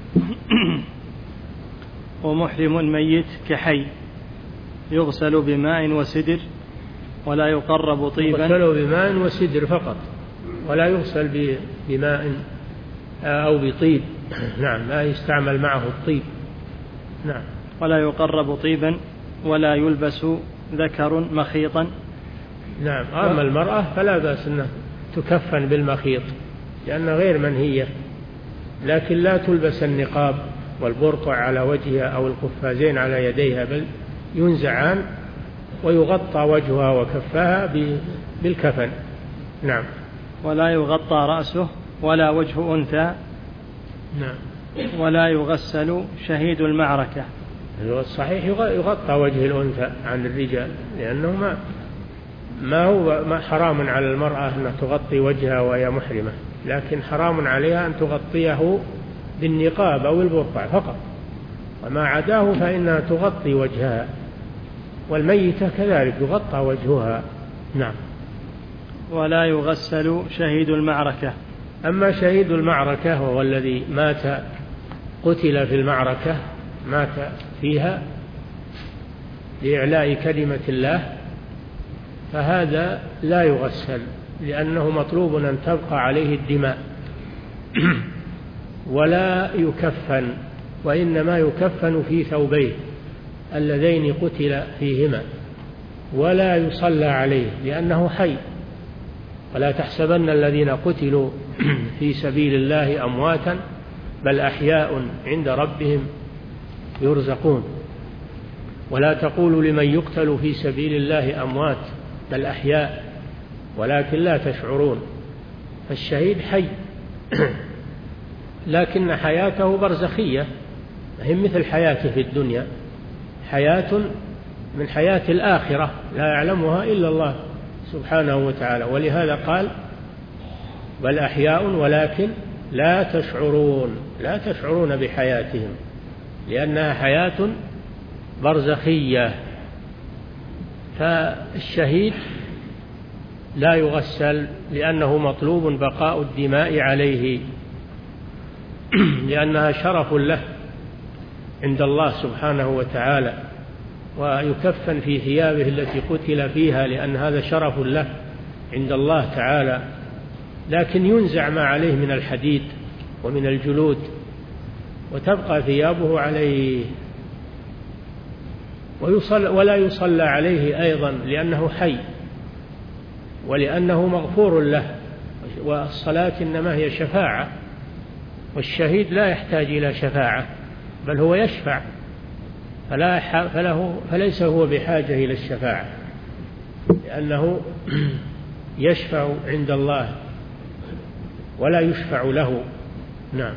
ومحرم ميت كحي يغسل بماء وسدر ولا يقرب طيبا. يغسل بماء وسدر فقط ولا يغسل بماء أو بطيب. نعم. لا يستعمل معه الطيب. نعم. ولا يقرب طيبا ولا يلبس ذكر مخيطا. نعم. أما المرأة فلا بأس أنها تكفن بالمخيط لأنها غير منهية، لكن لا تلبس النقاب والبرقع على وجهها أو القفازين على يديها، بل ينزعان ويغطى وجهها وكفاها بالكفن. نعم. ولا يغطى رأسه ولا وجه أنثى. نعم. ولا يغسل شهيد المعركة. الصحيح يغطى وجه الأنثى عن الرجال، لأنه ما ما هو ما حرام على المرأة أن تغطي وجهها وهي محرمة، لكن حرام عليها أن تغطيه بالنقاب أو البرقع فقط، وما عداه فإنها تغطي وجهها والميتة كذلك يغطى وجهها. نعم. ولا يغسل شهيد المعركة. أما شهيد المعركة وهو الذي مات قتل في المعركة مات فيها لإعلاء كلمة الله فهذا لا يغسل، لأنه مطلوب أن تبقى عليه الدماء ولا يكفن، وإنما يكفن في ثوبيه اللذين قتل فيهما، ولا يصلى عليه لأنه حي. ولا تحسبن الذين قتلوا في سبيل الله أمواتا بل أحياء عند ربهم يرزقون. ولا تقولوا لمن يقتل في سبيل الله أموات بل أحياء ولكن لا تشعرون. فالشهيد حي لكن حياته برزخية، هي مثل حياته في الدنيا، حياة من حياة الآخرة لا يعلمها إلا الله سبحانه وتعالى. ولهذا قال بل أحياء ولكن لا تشعرون، لا تشعرون بحياتهم لأنها حياة برزخية. فالشهيد لا يغسل لأنه مطلوب بقاء الدماء عليه لأنها شرف له عند الله سبحانه وتعالى، ويكفن في ثيابه التي قتل فيها لأن هذا شرف له عند الله تعالى، لكن ينزع ما عليه من الحديد ومن الجلود وتبقى ثيابه عليه. ويصلى ولا يصلى عليه أيضا لأنه حي ولأنه مغفور له، والصلاة إنما هي شفاعة، والشهيد لا يحتاج إلى شفاعة بل هو يشفع، فلا فله فليس هو بحاجة إلى الشفاعة لأنه يشفع عند الله ولا يشفع له. نعم.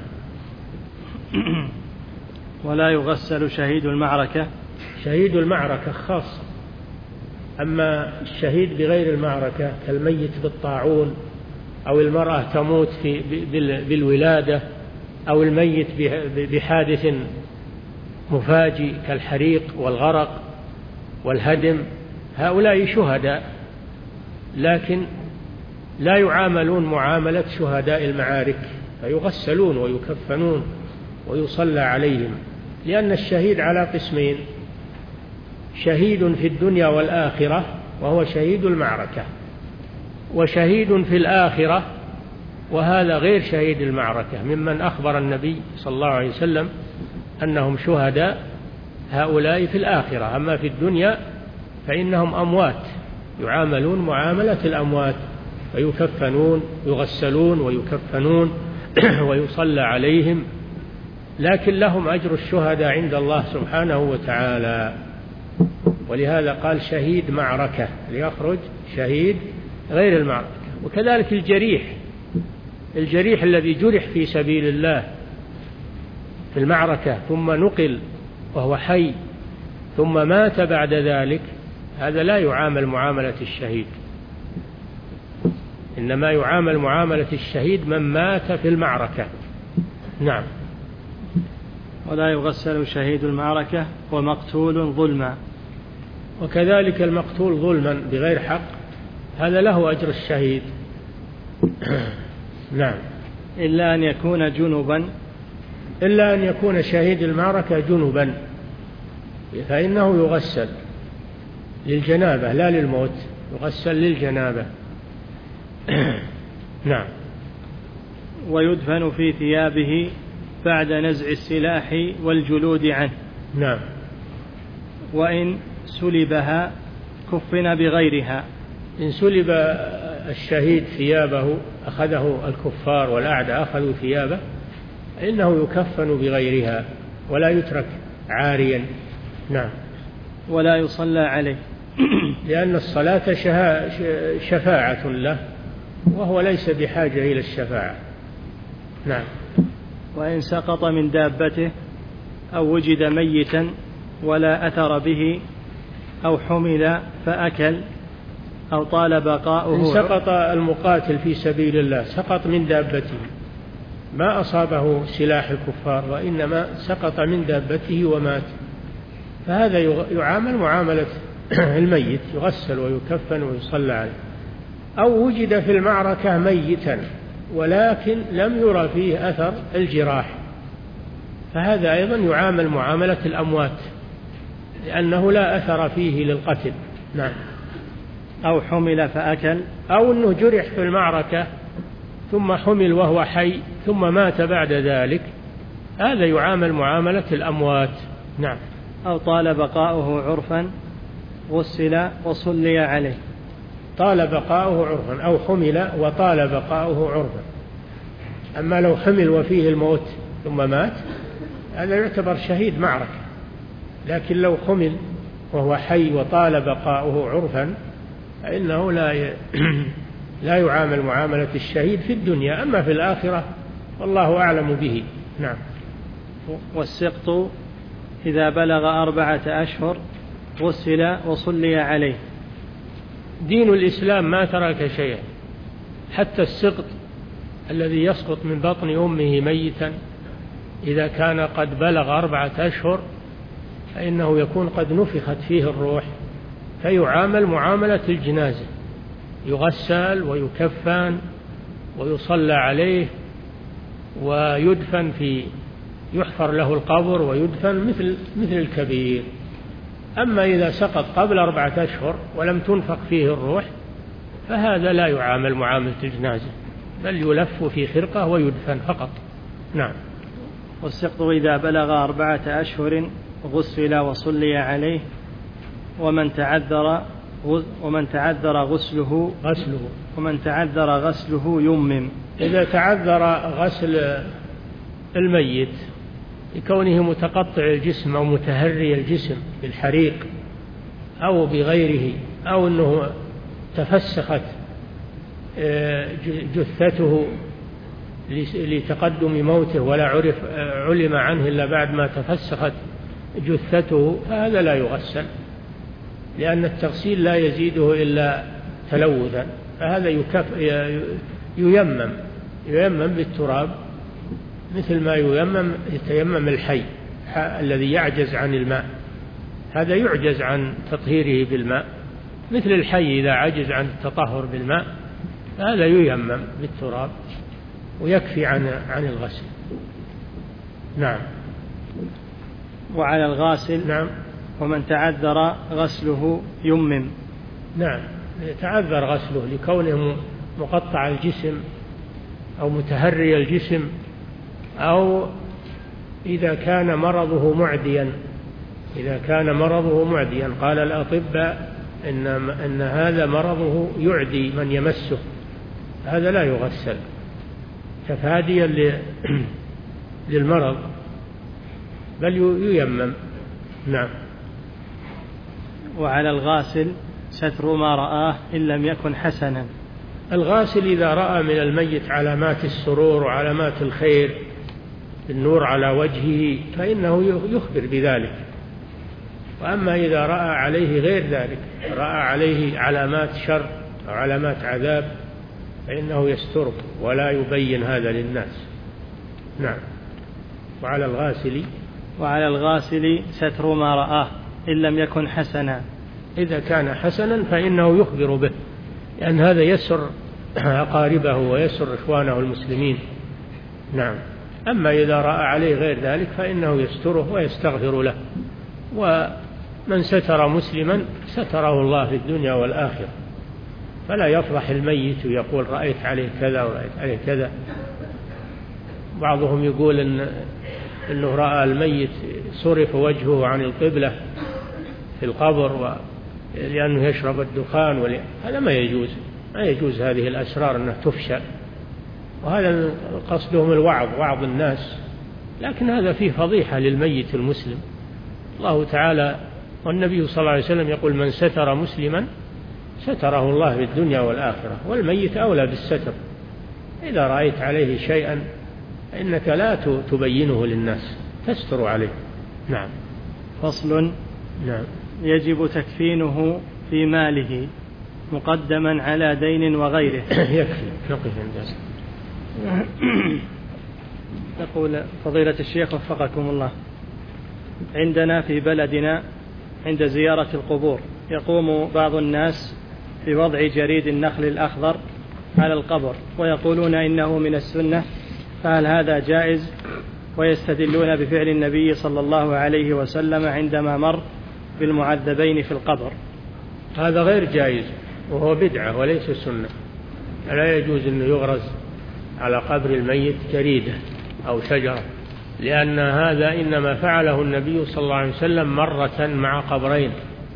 ولا يغسل شهيد المعركة. شهيد المعركة خاص، أما الشهيد بغير المعركة كالميت بالطاعون أو المرأة تموت في بالولادة أو الميت بحادث مفاجئ كالحريق والغرق والهدم، هؤلاء شهداء لكن لا يعاملون معاملة شهداء المعارك، فيغسلون ويكفنون ويصلى عليهم، لأن الشهيد على قسمين: شهيد في الدنيا والآخرة وهو شهيد المعركة، وشهيد في الآخرة وهذا غير شهيد المعركة، ممن أخبر النبي صلى الله عليه وسلم أنهم شهداء هؤلاء في الآخرة. أما في الدنيا فإنهم أموات يعاملون معاملة الأموات، ويكفنون يغسلون ويكفنون ويصلى عليهم، لكن لهم أجر الشهداء عند الله سبحانه وتعالى. ولهذا قال شهيد معركة ليخرج شهيد غير المعركة. وكذلك الجريح، الجريح الذي جرح في سبيل الله في المعركة ثم نقل وهو حي ثم مات بعد ذلك، هذا لا يعامل معاملة الشهيد، إنما يعامل معاملة الشهيد من مات في المعركة. نعم. ولا يغسل شهيد المعركة ومقتول ظلما. وكذلك المقتول ظلما بغير حق هذا له أجر الشهيد. نعم. إلا أن يكون جنبا. إلا أن يكون شهيد المعركة جنبا فإنه يغسل للجنابة لا للموت، يغسل للجنابة. نعم. ويدفن في ثيابه بعد نزع السلاح والجلود عنه. نعم. وإن سلبها كفن بغيرها. إن سلب الشهيد ثيابه أخذه الكفار والأعداء أخذوا ثيابه إنه يكفن بغيرها ولا يترك عاريا. نعم. ولا يصلى عليه لأن الصلاة شفاعة له وهو ليس بحاجة إلى الشفاعة. نعم. وإن سقط من دابته أو وجد ميتا ولا أثر به أو حمل فأكل أو طال بقاؤه. إن سقط المقاتل في سبيل الله سقط من دابته، ما أصابه سلاح الكفار وإنما سقط من دابته ومات، فهذا يعامل معاملة الميت يغسل ويكفن ويصلى عليه. أو وجد في المعركة ميتا ولكن لم يرى فيه أثر الجراح، فهذا أيضا يعامل معاملة الأموات لأنه لا أثر فيه للقتل. نعم. أو حمل فأكل، أو أنه جرح في المعركة ثم حمل وهو حي ثم مات بعد ذلك، هذا يعامل معاملة الأموات. نعم. أو طال بقاؤه عرفا غسل وصلي عليه. طال بقاؤه عرفا أو حمل وطال بقاؤه عرفا. أما لو حمل وفيه الموت ثم مات هذا يعتبر شهيد معركة، لكن لو حمل وهو حي وطال بقاؤه عرفا فإنه لا ي... لا يعامل معاملة الشهيد في الدنيا، أما في الآخرة والله أعلم به. نعم. والسقط إذا بلغ أربعة أشهر غسل وصلي عليه. دين الإسلام ما ترك شيئا، حتى السقط الذي يسقط من بطن أمه ميتا إذا كان قد بلغ أربعة أشهر فإنه يكون قد نفخت فيه الروح، فيعامل معاملة الجنازة، يغسل ويكفن ويصلى عليه ويدفن في يحفر له القبر ويدفن مثل مثل الكبير. أما إذا سقط قبل أربعة أشهر ولم تنفخ فيه الروح فهذا لا يعامل معاملة الجنازة، بل يلف في خرقة ويدفن فقط. نعم. والسقط إذا بلغ أربعة أشهر غسل وصلي عليه. ومن تعذر ومن تعذر غسله غسله ومن تعذر غسله يمم. إذا تعذر غسل الميت لكونه متقطع الجسم أو متهري الجسم بالحريق أو بغيره، أو أنه تفسخت جثته لتقدم موته ولا عرف علم عنه إلا بعد ما تفسخت جثته، فهذا لا يغسل، لأن التغسيل لا يزيده إلا تلوثا، فهذا يكف ييمم ييمم بالتراب مثل ما ييمم يتيمم الحي الذي يعجز عن الماء، هذا يعجز عن تطهيره بالماء، مثل الحي إذا عجز عن التطهر بالماء هذا ييمم بالتراب ويكفي عن عن الغسل. نعم. وعلى الغاسل نعم. ومن تعذر غسله يمم. نعم، يتعذر غسله لكونه مقطع الجسم أو متهري الجسم، أو إذا كان مرضه معديا إذا كان مرضه معديا قال الأطباء إن أن هذا مرضه يعدي من يمسه، هذا لا يغسل تفاديا للمرض بل ييمم. نعم. وعلى الغاسل ستر ما رآه إن لم يكن حسنا. الغاسل إذا رأى من الميت علامات السرور وعلامات الخير، النور على وجهه، فإنه يخبر بذلك. وأما إذا رأى عليه غير ذلك، رأى عليه علامات شر أو علامات عذاب، فإنه يستره ولا يبين هذا للناس. نعم. وعلى الغاسل وعلى الغاسل ستر ما رآه إن لم يكن حسنا. إذا كان حسنا فإنه يخبر به، لأن هذا يسر أقاربه ويسر إخوانه المسلمين. نعم. أما إذا رأى عليه غير ذلك فإنه يستره ويستغفر له، ومن ستر مسلما ستره الله في الدنيا والآخرة، فلا يفضح الميت ويقول رأيت عليه كذا ورأيت عليه كذا. بعضهم يقول إن إنه رأى الميت صرف وجهه عن القبلة في القبر لأنه يشرب الدخان ولي... هذا ما يجوز ما يجوز هذه الأسرار أنها تفشى، وهذا قصدهم الوعظ وعظ الناس، لكن هذا فيه فضيحة للميت المسلم. الله تعالى والنبي صلى الله عليه وسلم يقول من ستر مسلما ستره الله في الدنيا والآخرة، والميت أولى بالستر. إذا رأيت عليه شيئا فإنك لا تبينه للناس، تستر عليه. نعم. فصل. نعم. يجب تكفينه في ماله مقدما على دين وغيره. يكفي نقف عند. يقول فضيلة الشيخ وفقكم الله، عندنا في بلدنا عند زيارة القبور يقوم بعض الناس بوضع جريد النخل الأخضر على القبر ويقولون إنه من السنة، فهل هذا جائز؟ ويستدلون بفعل النبي صلى الله عليه وسلم عندما مر بالمعذبين في القبر. هذا غير جائز وهو بدعة وليس سنة. لا يجوز أن يغرز على قبر الميت جريدة أو شجرة، لأن هذا إنما فعله النبي صلى الله عليه وسلم مرة مع قبرين،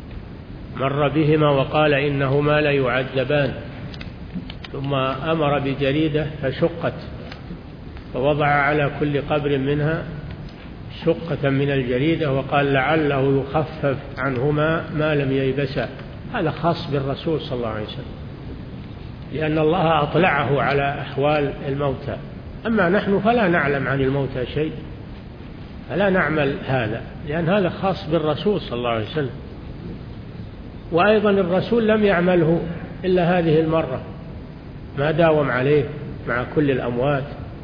مر بهما وقال إنهما لا يعذبان، ثم أمر بجريدة فشقت فوضع على كل قبر منها شقة من الجريدة وقال لعله يخفف عنهما ما لم ييبسا. هذا خاص بالرسول صلى الله عليه وسلم، لأن الله أطلعه على أحوال الموتى. أما نحن فلا نعلم عن الموتى شيء، فلا نعمل هذا، لأن هذا خاص بالرسول صلى الله عليه وسلم. وأيضا الرسول لم يعمله إلا هذه المرة، ما داوم عليه مع كل الأموات.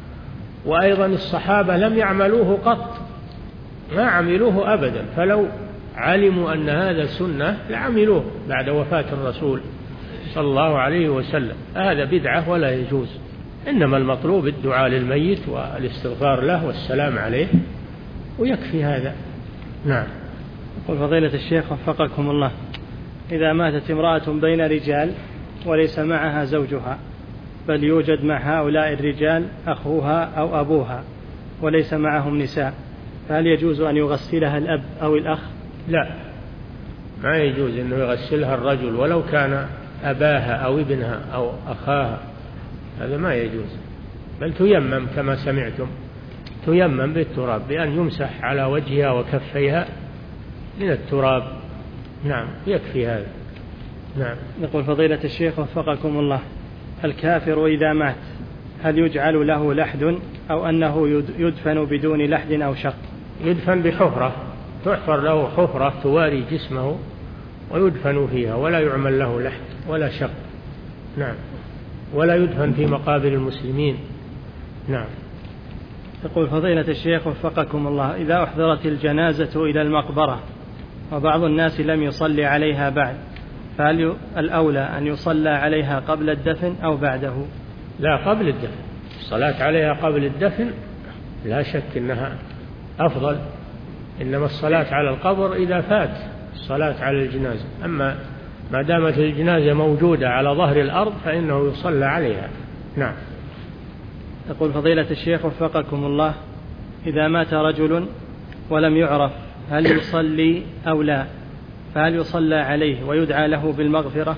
وأيضا الصحابة لم يعملوه قط، ما عملوه أبدا، فلو علموا أن هذا سنة لعملوه بعد وفاة الرسول صلى الله عليه وسلم. هذا بدعة ولا يجوز، إنما المطلوب الدعاء للميت والاستغفار له والسلام عليه ويكفي هذا. نعم. يقول فضيلة الشيخ وفقكم الله، إذا ماتت امرأة بين رجال وليس معها زوجها بل يوجد مع هؤلاء الرجال أخوها أو أبوها وليس معهم نساء، فهل يجوز أن يغسلها الأب أو الأخ؟ لا، ما يجوز أنه يغسلها الرجل ولو كان أباها أو ابنها أو أخاها، هذا ما يجوز. بل تيمم كما سمعتم، تيمم بالتراب بأن يمسح على وجهها وكفيها من التراب. نعم، يكفي هذا. نعم. يقول فضيلة الشيخ وفقكم الله، الكافر إذا مات هل يجعل له لحد أو أنه يدفن بدون لحد أو شق؟ يدفن بحفرة، تحفر له حفرة تواري جسمه ويدفن فيها، ولا يعمل له لحد ولا شق. نعم. ولا يدفن في مقابر المسلمين. نعم. يقول فضيلة الشيخ وفقكم الله، إذا أحضرت الجنازة إلى المقبرة وبعض الناس لم يصلي عليها بعد، فهل الأولى أن يصلى عليها قبل الدفن أو بعده؟ لا، قبل الدفن. الصلاة عليها قبل الدفن لا شك أنها أفضل، إنما الصلاة على القبر إذا فات الصلاة على الجنازة. أما ما دامت الجنازة موجودة على ظهر الأرض فإنه يصلى عليها. نعم. يقول فضيلة الشيخ وفقكم الله، إذا مات رجل ولم يعرف هل يصلي أو لا، فهل يصلى عليه ويدعى له بالمغفرة؟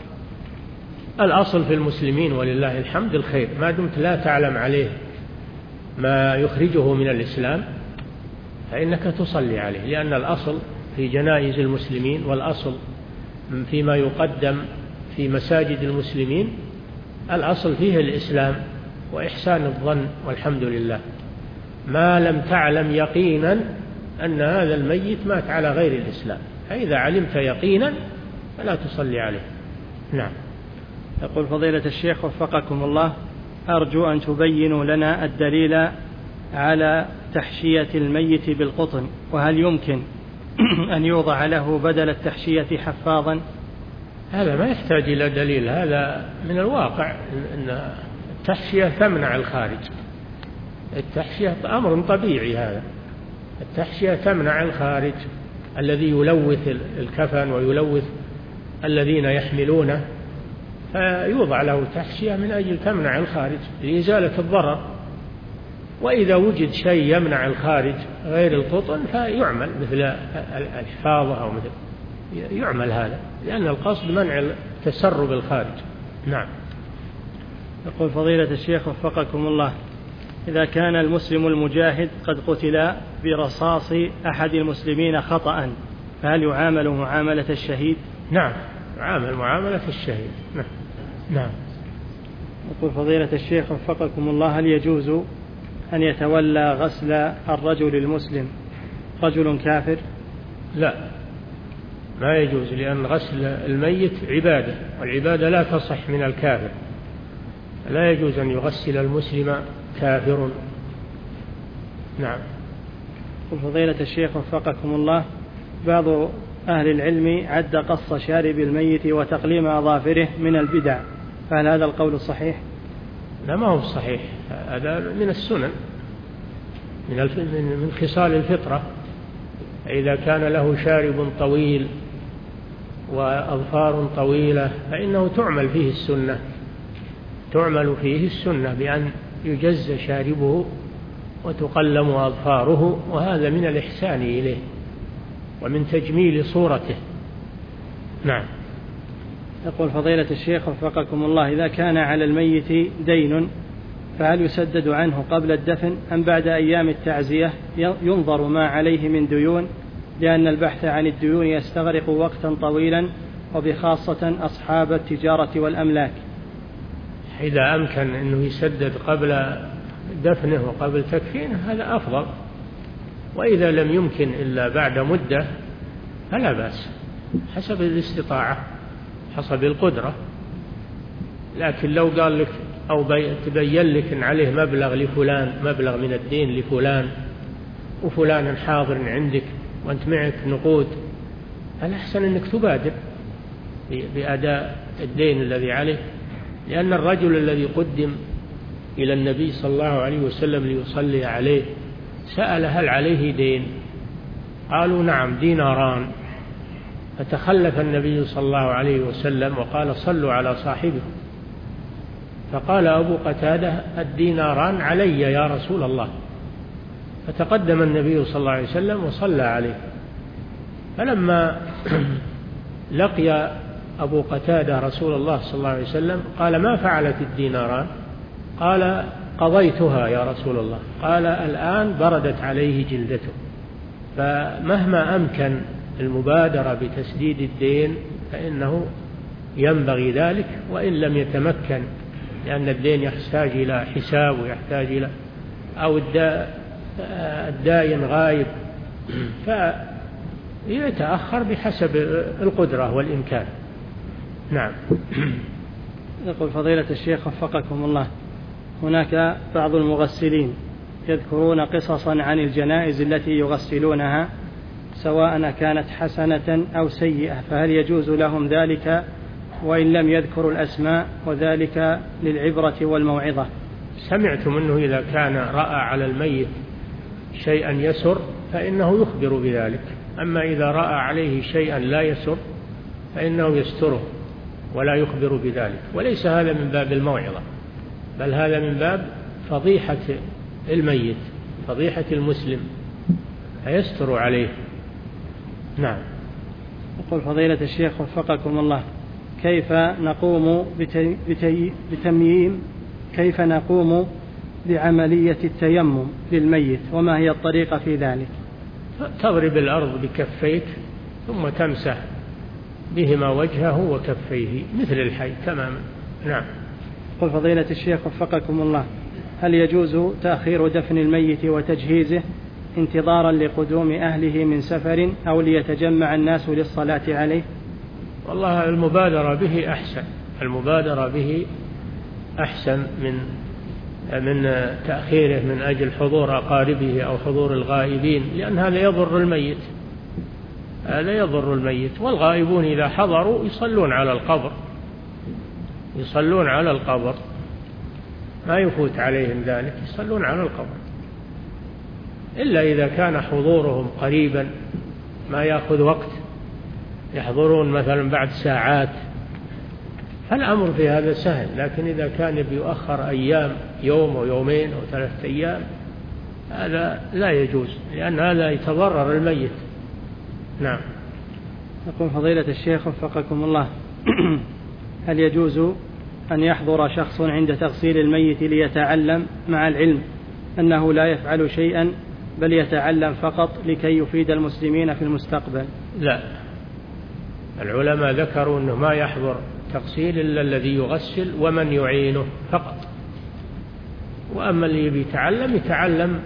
الأصل في المسلمين ولله الحمد الخير، ما دمت لا تعلم عليه ما يخرجه من الإسلام فإنك تصلي عليه، لأن الأصل في جنائز المسلمين والأصل فيما يقدم في مساجد المسلمين الأصل فيه الإسلام وإحسان الظن، والحمد لله، ما لم تعلم يقينا أن هذا الميت مات على غير الإسلام. فإذا علمت يقينا فلا تصلي عليه. نعم. يقول فضيلة الشيخ وفقكم الله، أرجو أن تبينوا لنا الدليل على تحشية الميت بالقطن، وهل يمكن أن يوضع له بدل التحشية حفاظا؟ هذا ما يحتاج إلى دليل، هذا من الواقع أن التحشية تمنع الخارج. التحشية أمر طبيعي، هذا التحشية تمنع الخارج الذي يلوث الكفن ويلوث الذين يحملونه، فيوضع له تحشية من أجل تمنع الخارج لإزالة الضرر. وإذا وجد شيء يمنع الخارج غير القطن فيعمل مثل الحفاظة أو مثل يعمل هذا، لأن القصد منع تسرب الخارج. نعم. يقول فضيلة الشيخ وفقكم الله، إذا كان المسلم المجاهد قد قتل برصاص أحد المسلمين خطأ، فهل يعامل معاملة الشهيد؟ نعم، يعامل معاملة الشهيد. نعم. نعم. يقول فضيلة الشيخ وفقكم الله، هل يجوز أن يتولى غسل الرجل المسلم رجل كافر؟ لا، ما يجوز، لأن غسل الميت عبادة، والعبادة لا تصح من الكافر، لا يجوز أن يغسل المسلم كافر. نعم. فضيلة الشيخ وفقكم الله، بعض أهل العلم عد قص شارب الميت وتقليم أظافره من البدع، فهل هذا القول صحيح؟ لا، ما هو صحيح، هذا من السنن، من من خصال الفطرة. إذا كان له شارب طويل وأظفار طويلة فإنه تعمل فيه السنة، تعمل فيه السنة بأن يجز شاربه وتقلم أظفاره، وهذا من الإحسان إليه ومن تجميل صورته. نعم. يقول فضيلة الشيخ وفقكم الله: إذا كان على الميت دين فهل يسدد عنه قبل الدفن أم بعد أيام التعزية ينظر ما عليه من ديون، لأن البحث عن الديون يستغرق وقتا طويلا وبخاصة أصحاب التجارة والأملاك؟ إذا أمكن أنه يسدد قبل دفنه وقبل تكفينه هذا أفضل، وإذا لم يمكن إلا بعد مدة فلا بأس، حسب الاستطاعة حسب القدرة. لكن لو قال لك أو تبين لك أن عليه مبلغ لفلان، مبلغ من الدين لفلان، وفلان حاضر عندك وأنت معك نقود، الأحسن أنك تبادر بأداء الدين الذي عليه، لأن الرجل الذي قدم إلى النبي صلى الله عليه وسلم ليصلي عليه سأل هل عليه دين؟ قالوا نعم ديناران، فتخلف النبي صلى الله عليه وسلم وقال صلوا على صاحبكم، فقال أبو قتادة الديناران علي يا رسول الله، فتقدم النبي صلى الله عليه وسلم وصلى عليه. فلما لقي أبو قتادة رسول الله صلى الله عليه وسلم قال ما فعلت الديناران؟ قال قضيتها يا رسول الله. قال الآن بردت عليه جلدته. فمهما أمكن المبادرة بتسديد الدين فإنه ينبغي ذلك، وإن لم يتمكن لأن الدين يحتاج إلى حساب ويحتاج إلى أو الدائن غايب فيتأخر بحسب القدرة والإمكان. نعم. يقول فضيلة الشيخ وفقكم الله: هناك بعض المغسلين يذكرون قصصا عن الجنائز التي يغسلونها سواء كانت حسنة أو سيئة، فهل يجوز لهم ذلك وإن لم يذكروا الأسماء، وذلك للعبرة والموعظة؟ سمعتم أنه إذا كان رأى على الميت شيئا يسر فإنه يخبر بذلك، أما إذا رأى عليه شيئا لا يسر فإنه يستره ولا يخبر بذلك، وليس هذا من باب الموعظة، بل هذا من باب فضيحة الميت، فضيحة المسلم، فيستر عليه. نعم. يقول فضيلة الشيخ وفقكم الله: كيف نقوم بتي... بتي... بتمييم كيف نقوم بعملية التيمم للميت، وما هي الطريقة في ذلك؟ تضرب الأرض بكفيك ثم تمسح بهما وجهه وكفيه مثل الحي تماما. نعم. يقول فضيلة الشيخ وفقكم الله: هل يجوز تأخير دفن الميت وتجهيزه انتظارا لقدوم أهله من سفر أو ليتجمع الناس للصلاة عليه؟ والله المبادرة به أحسن، المبادرة به أحسن من من تأخيره من أجل حضور أقاربه أو حضور الغائبين، لأن هذا يضر الميت، هذا يضر الميت. والغائبون إذا حضروا يصلون على القبر، يصلون على القبر، ما يفوت عليهم ذلك، يصلون على القبر، إلا إذا كان حضورهم قريبا ما يأخذ وقت، يحضرون مثلا بعد ساعات، فالأمر في هذا سهل. لكن إذا كان بيؤخر أيام، يوم أو يومين أو ثلاثة أيام، هذا لا يجوز، لأن هذا يتضرر الميت. نعم. يقول فضيلة الشيخ وفقكم الله: هل يجوز أن يحضر شخص عند تغسيل الميت ليتعلم مع العلم أنه لا يفعل شيئا بل يتعلم فقط لكي يفيد المسلمين في المستقبل؟ لا، العلماء ذكروا أنه ما يحضر تغسيل إلا الذي يغسل ومن يعينه فقط، وأما اللي بيتعلم يتعلم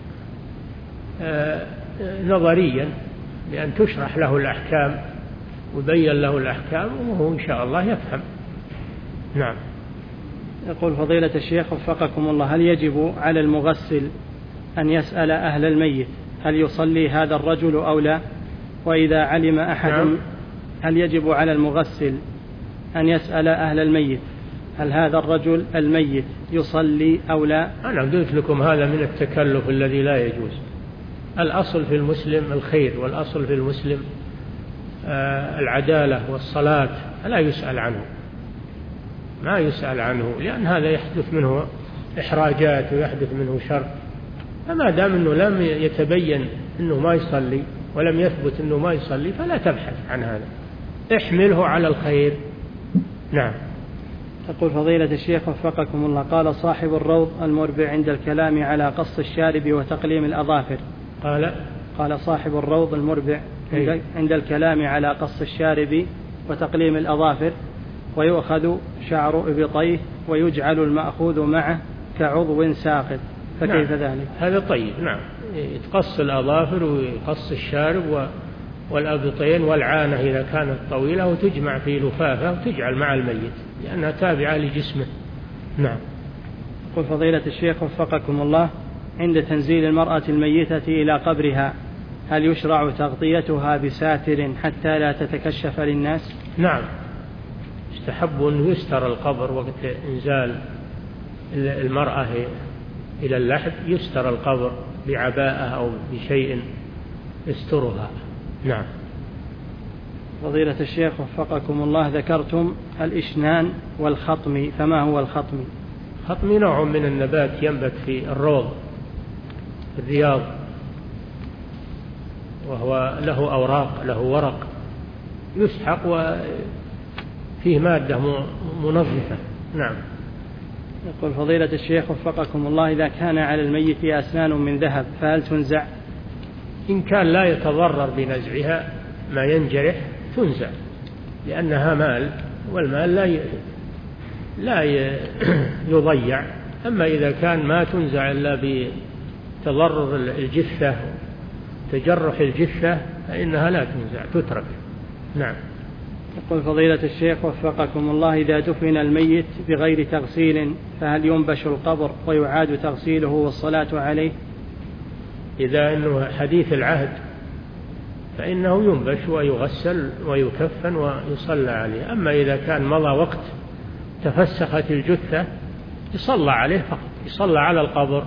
آه نظريا، بأن تشرح له الأحكام وبين له الأحكام وهو إن شاء الله يفهم. نعم. يقول فضيلة الشيخ وفقكم الله: هل يجب على المغسل أن يسأل أهل الميت هل يصلي هذا الرجل أو لا؟ وإذا علم أحد نعم. هل يجب على المغسل أن يسأل أهل الميت هل هذا الرجل الميت يصلي أو لا؟ أنا قلت لكم هذا من التكلف الذي لا يجوز. الأصل في المسلم الخير، والأصل في المسلم العدالة والصلاة، لا يسأل عنه، ما يسأل عنه، لأن هذا يحدث منه إحراجات ويحدث منه شر. فما دام أنه لم يتبين أنه ما يصلي ولم يثبت أنه ما يصلي فلا تبحث عن هذا، احمله على الخير. نعم. تقول فضيلة الشيخ وفقكم الله، قال صاحب الروض المربع عند الكلام على قص الشارب وتقليم الأظافر قال قال صاحب الروض المربع أي. عند الكلام على قص الشارب وتقليم الأظافر ويؤخذ شعر إبطيه ويجعل المأخوذ معه كعضو ساقط، فكيف نعم. ذلك؟ هذا طيب. نعم، يتقص الأظافر ويقص الشارب والأبطين والعانة إذا كانت طويلة وتجمع في لفافة وتجعل مع الميت لأنها تابعة لجسمه. نعم. قل فضيلة الشيخ وفقكم الله، عند تنزيل المرأة الميتة إلى قبرها هل يشرع تغطيتها بساتر حتى لا تتكشف للناس؟ نعم، يستحب أن يستر القبر وقت إنزال المرأة إلى اللحد، يستر القبر بعباءة أو بشيء يسترها. نعم. فضيلة الشيخ وفقكم الله، ذكرتم الإشنان والخطم، فما هو الخطم؟ الخطم نوع من النبات ينبت في الروض الرياض، وهو له أوراق، له ورق يسحق وفيه مادة منظفة. نعم. يقول فضيلة الشيخ وفقكم الله، إذا كان على الميت أسنان من ذهب فهل تنزع؟ إن كان لا يتضرر بنزعها ما ينجرح تنزع، لأنها مال، والمال لا لا يضيع. أما إذا كان ما تنزع إلا بتضرر الجثة تجرح الجثة فإنها لا تنزع، تترك. نعم. يقول فضيلة الشيخ وفقكم الله، إذا دفن الميت بغير تغسيل فهل ينبش القبر ويعاد تغسيله والصلاة عليه؟ إذا أنه حديث العهد فإنه ينبش ويغسل ويكفن ويصلى عليه. أما إذا كان مضى وقت تفسخت الجثة يصلى عليه فقط، يصلى على القبر،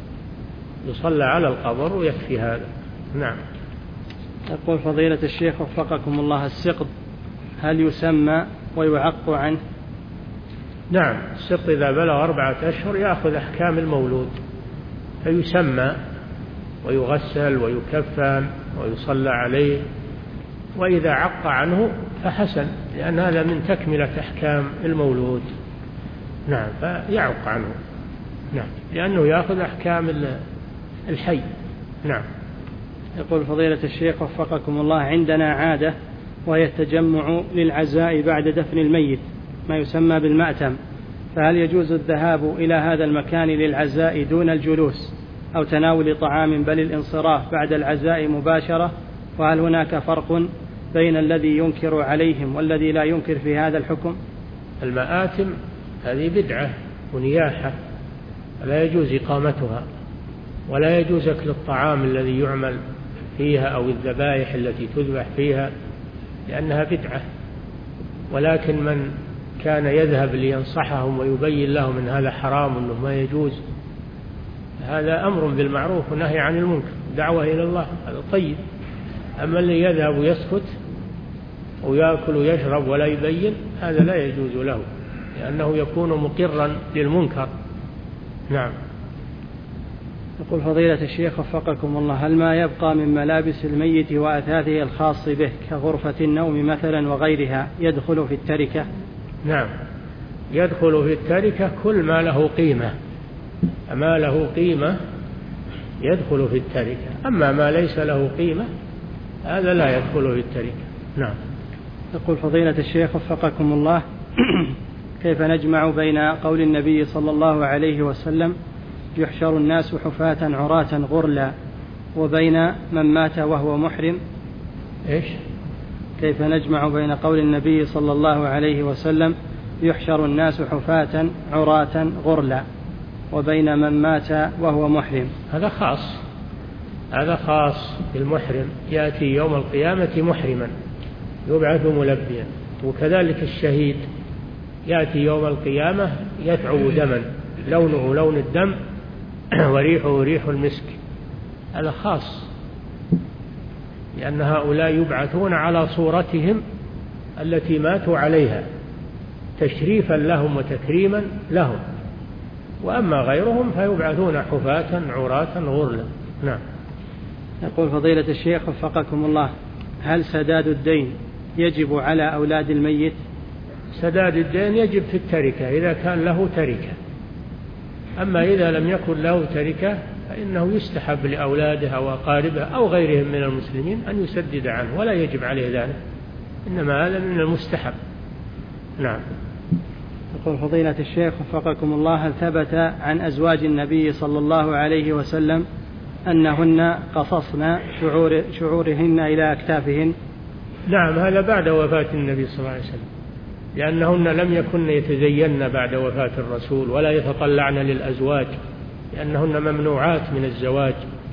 يصلى على القبر ويكفي هذا. نعم. يقول فضيلة الشيخ وفقكم الله، السقط هل يسمى ويعق عنه؟ نعم، السقط إذا بلغ أربعة أشهر يأخذ أحكام المولود، فيسمى ويغسل ويكفن ويصلى عليه، وإذا عق عنه فحسن، لأن هذا من تكملة أحكام المولود. نعم، فيعق عنه. نعم، لأنه يأخذ أحكام الحي. نعم. يقول فضيلة الشيخ وفقكم الله، عندنا عادة وهي التجمع للعزاء بعد دفن الميت، ما يسمى بالمأتم، فهل يجوز الذهاب إلى هذا المكان للعزاء دون الجلوس أو تناول طعام بل الانصراف بعد العزاء مباشرة؟ وهل هناك فرق بين الذي ينكر عليهم والذي لا ينكر في هذا الحكم؟ المآتم هذه بدعة ونياحة لا يجوز إقامتها، ولا يجوز أكل الطعام الذي يعمل فيها أو الذبائح التي تذبح فيها، لأنها بدعة. ولكن من كان يذهب لينصحهم ويبين لهم أن هذا حرام وأنه ما يجوز، هذا أمر بالمعروف ونهي عن المنكر، دعوة إلى الله، هذا طيب. أما اللي يذهب ويسكت ويأكل ويشرب ولا يبين، هذا لا يجوز له، لأنه يكون مقرا للمنكر. نعم. يقول فضيلة الشيخ وفقكم الله، هل ما يبقى من ملابس الميت وأثاثه الخاص به كغرفة النوم مثلا وغيرها يدخل في التركة؟ نعم، يدخل في التركة كل ما له قيمة، ما له قيمة يدخل في التركة، أما ما ليس له قيمة هذا لا يدخل في التركة. نعم. يقول فضيلة الشيخ وفقكم الله، كيف نجمع بين قول النبي صلى الله عليه وسلم يحشر الناس حفاة عراة غرلا وبين من مات وهو محرم؟ إيش؟ كيف نجمع بين قول النبي صلى الله عليه وسلم يحشر الناس حفاة عراة غرلا وبين من مات وهو محرم؟ هذا خاص، هذا خاص بالمحرم، يأتي يوم القيامة محرما يبعث ملبيا. وكذلك الشهيد يأتي يوم القيامة يتعو دما لونه لون الدم وريحه ريح المسك، هذا خاص، لأن هؤلاء يبعثون على صورتهم التي ماتوا عليها تشريفا لهم وتكريما لهم، وأما غيرهم فيبعثون حفاة عراة غرلا. نعم. يقول فضيلة الشيخ وفقكم الله: هل سداد الدين يجب على أولاد الميت؟ سداد الدين يجب في التركة إذا كان له تركة، أما إذا لم يكن له تركة فإنه يستحب لأولاده أو أقاربه أو غيرهم من المسلمين أن يسدد عنه، ولا يجب عليه ذلك، إنما هذا من المستحب. نعم. يقول فضيلة الشيخ وفقكم الله: هل ثبت عن أزواج النبي صلى الله عليه وسلم أنهن قصصن شعور شعورهن إلى أكتافهن؟ نعم، هذا بعد وفاة النبي صلى الله عليه وسلم، لأنهن لم يكن يتزين بعد وفاة الرسول ولا يتطلعن للأزواج، لأنهن ممنوعات من الزواج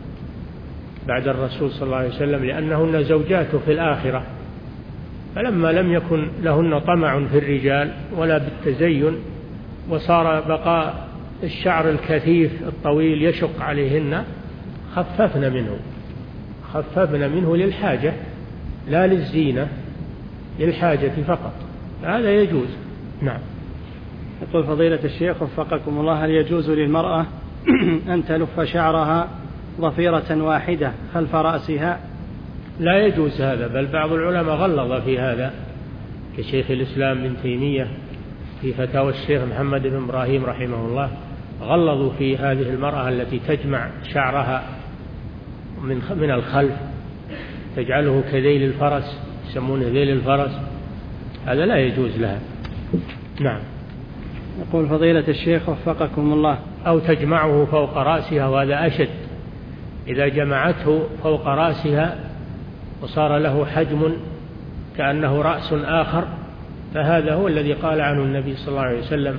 بعد الرسول صلى الله عليه وسلم، لأنهن زوجاته في الآخرة. فلما لم يكن لهن طمع في الرجال ولا بالتزين، وصار بقاء الشعر الكثيف الطويل يشق عليهن، خففن منه خففن منه للحاجة لا للزينة، للحاجة فقط، هذا يجوز. نعم. يقول فضيلة الشيخ وفقكم الله: هل يجوز للمرأة أن تلف شعرها ضفيرة واحدة خلف رأسها؟ لا يجوز هذا، بل بعض العلماء غلظ في هذا كشيخ الإسلام ابن تيمية في فتاوى الشيخ محمد بن إبراهيم رحمه الله، غلظوا في هذه المرأة التي تجمع شعرها من من الخلف، تجعله كذيل الفرس، يسمونه ذيل الفرس، هذا لا يجوز لها. نعم. يقول فضيلة الشيخ وفقكم الله: أو تجمعه فوق رأسها، وهذا أشد، إذا جمعته فوق رأسها وصار له حجم كأنه رأس آخر، فهذا هو الذي قال عنه النبي صلى الله عليه وسلم: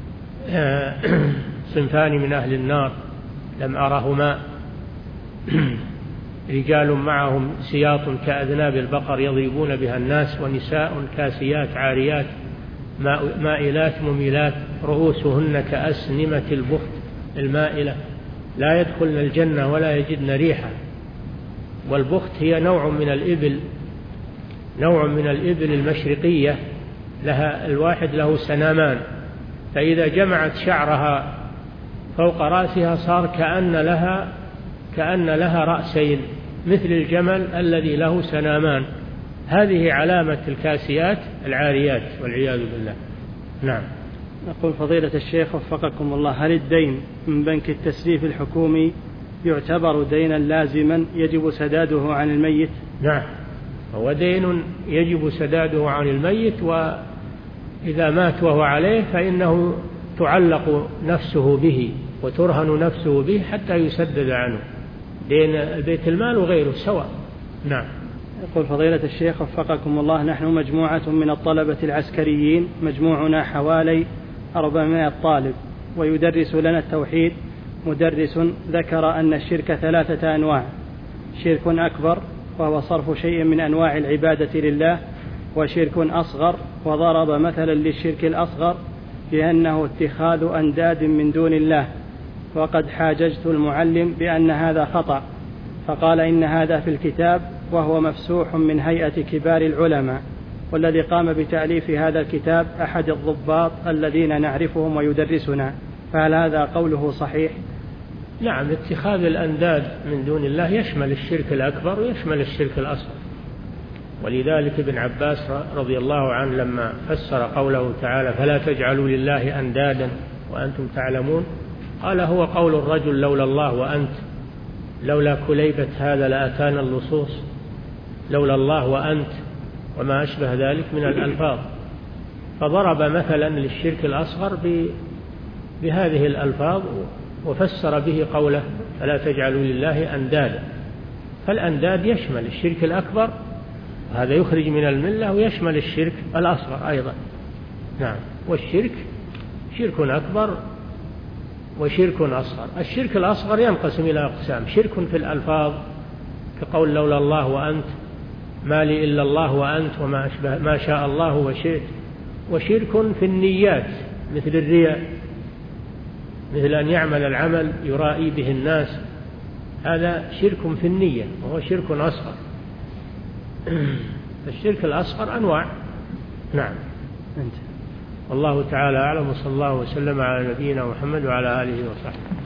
صنفان من أهل النار لم أرهما، رجال معهم سياط كأذناب البقر يضربون بها الناس، ونساء كاسيات عاريات مائلات مميلات رؤوسهن كأسنمة البخت المائلة، لا يدخلن الجنة ولا يجدن ريحا. والبخت هي نوع من الإبل، نوع من الإبل المشرقية، لها الواحد له سنامان، فإذا جمعت شعرها فوق رأسها صار كأن لها كأن لها رأسين مثل الجمل الذي له سنامان، هذه علامة الكاسيات العاريات والعياذ بالله. نعم. يقول فضيلة الشيخ وفقكم الله: هل الدين من بنك التسليف الحكومي يعتبر دينا لازما يجب سداده عن الميت؟ نعم، هو دين يجب سداده عن الميت، وإذا مات وهو عليه فإنه تعلق نفسه به وترهن نفسه به حتى يسدد عنه، دين بيت المال وغيره سواء. نعم. يقول فضيلة الشيخ وفقكم الله: نحن مجموعة من الطلبة العسكريين، مجموعنا حوالي أربعمائة طالب، ويدرس لنا التوحيد مدرس ذكر أن الشرك ثلاثة أنواع: شرك أكبر وهو صرف شيء من أنواع العبادة لله، وشرك أصغر، وضرب مثلا للشرك الأصغر بأنه اتخاذ أنداد من دون الله، وقد حاججت المعلم بأن هذا خطأ، فقال إن هذا في الكتاب وهو مفسوح من هيئة كبار العلماء، والذي قام بتأليف هذا الكتاب أحد الضباط الذين نعرفهم ويدرسنا، فهل هذا قوله صحيح؟ نعم، اتخاذ الأنداد من دون الله يشمل الشرك الأكبر ويشمل الشرك الأصغر، ولذلك ابن عباس رضي الله عنه لما فسر قوله تعالى: فلا تجعلوا لله أندادا وأنتم تعلمون، قال: هو قول الرجل لولا الله وأنت، لولا كليبة هذا لأتانا اللصوص، لولا الله وأنت، وما أشبه ذلك من الألفاظ، فضرب مثلا للشرك الأصغر بهذه الألفاظ وفسر به قوله: فلا تجعلوا لله أندادا. فالأنداد يشمل الشرك الأكبر، هذا يخرج من الملة، ويشمل الشرك الأصغر أيضا. نعم. والشرك شرك أكبر وشرك أصغر. الشرك الأصغر ينقسم إلى أقسام: شرك في الألفاظ كقول لولا الله وأنت، ما لي إلا الله وأنت، وما أشبه ما شاء الله وشئت. وشرك في النيات مثل الرياء، مثل أن يعمل العمل يرائي به الناس، هذا شرك في النية وهو شرك أصغر. الشرك الأصغر أنواع. نعم. والله تعالى أعلم، وصلى الله وسلم على نبينا محمد وعلى آله وصحبه.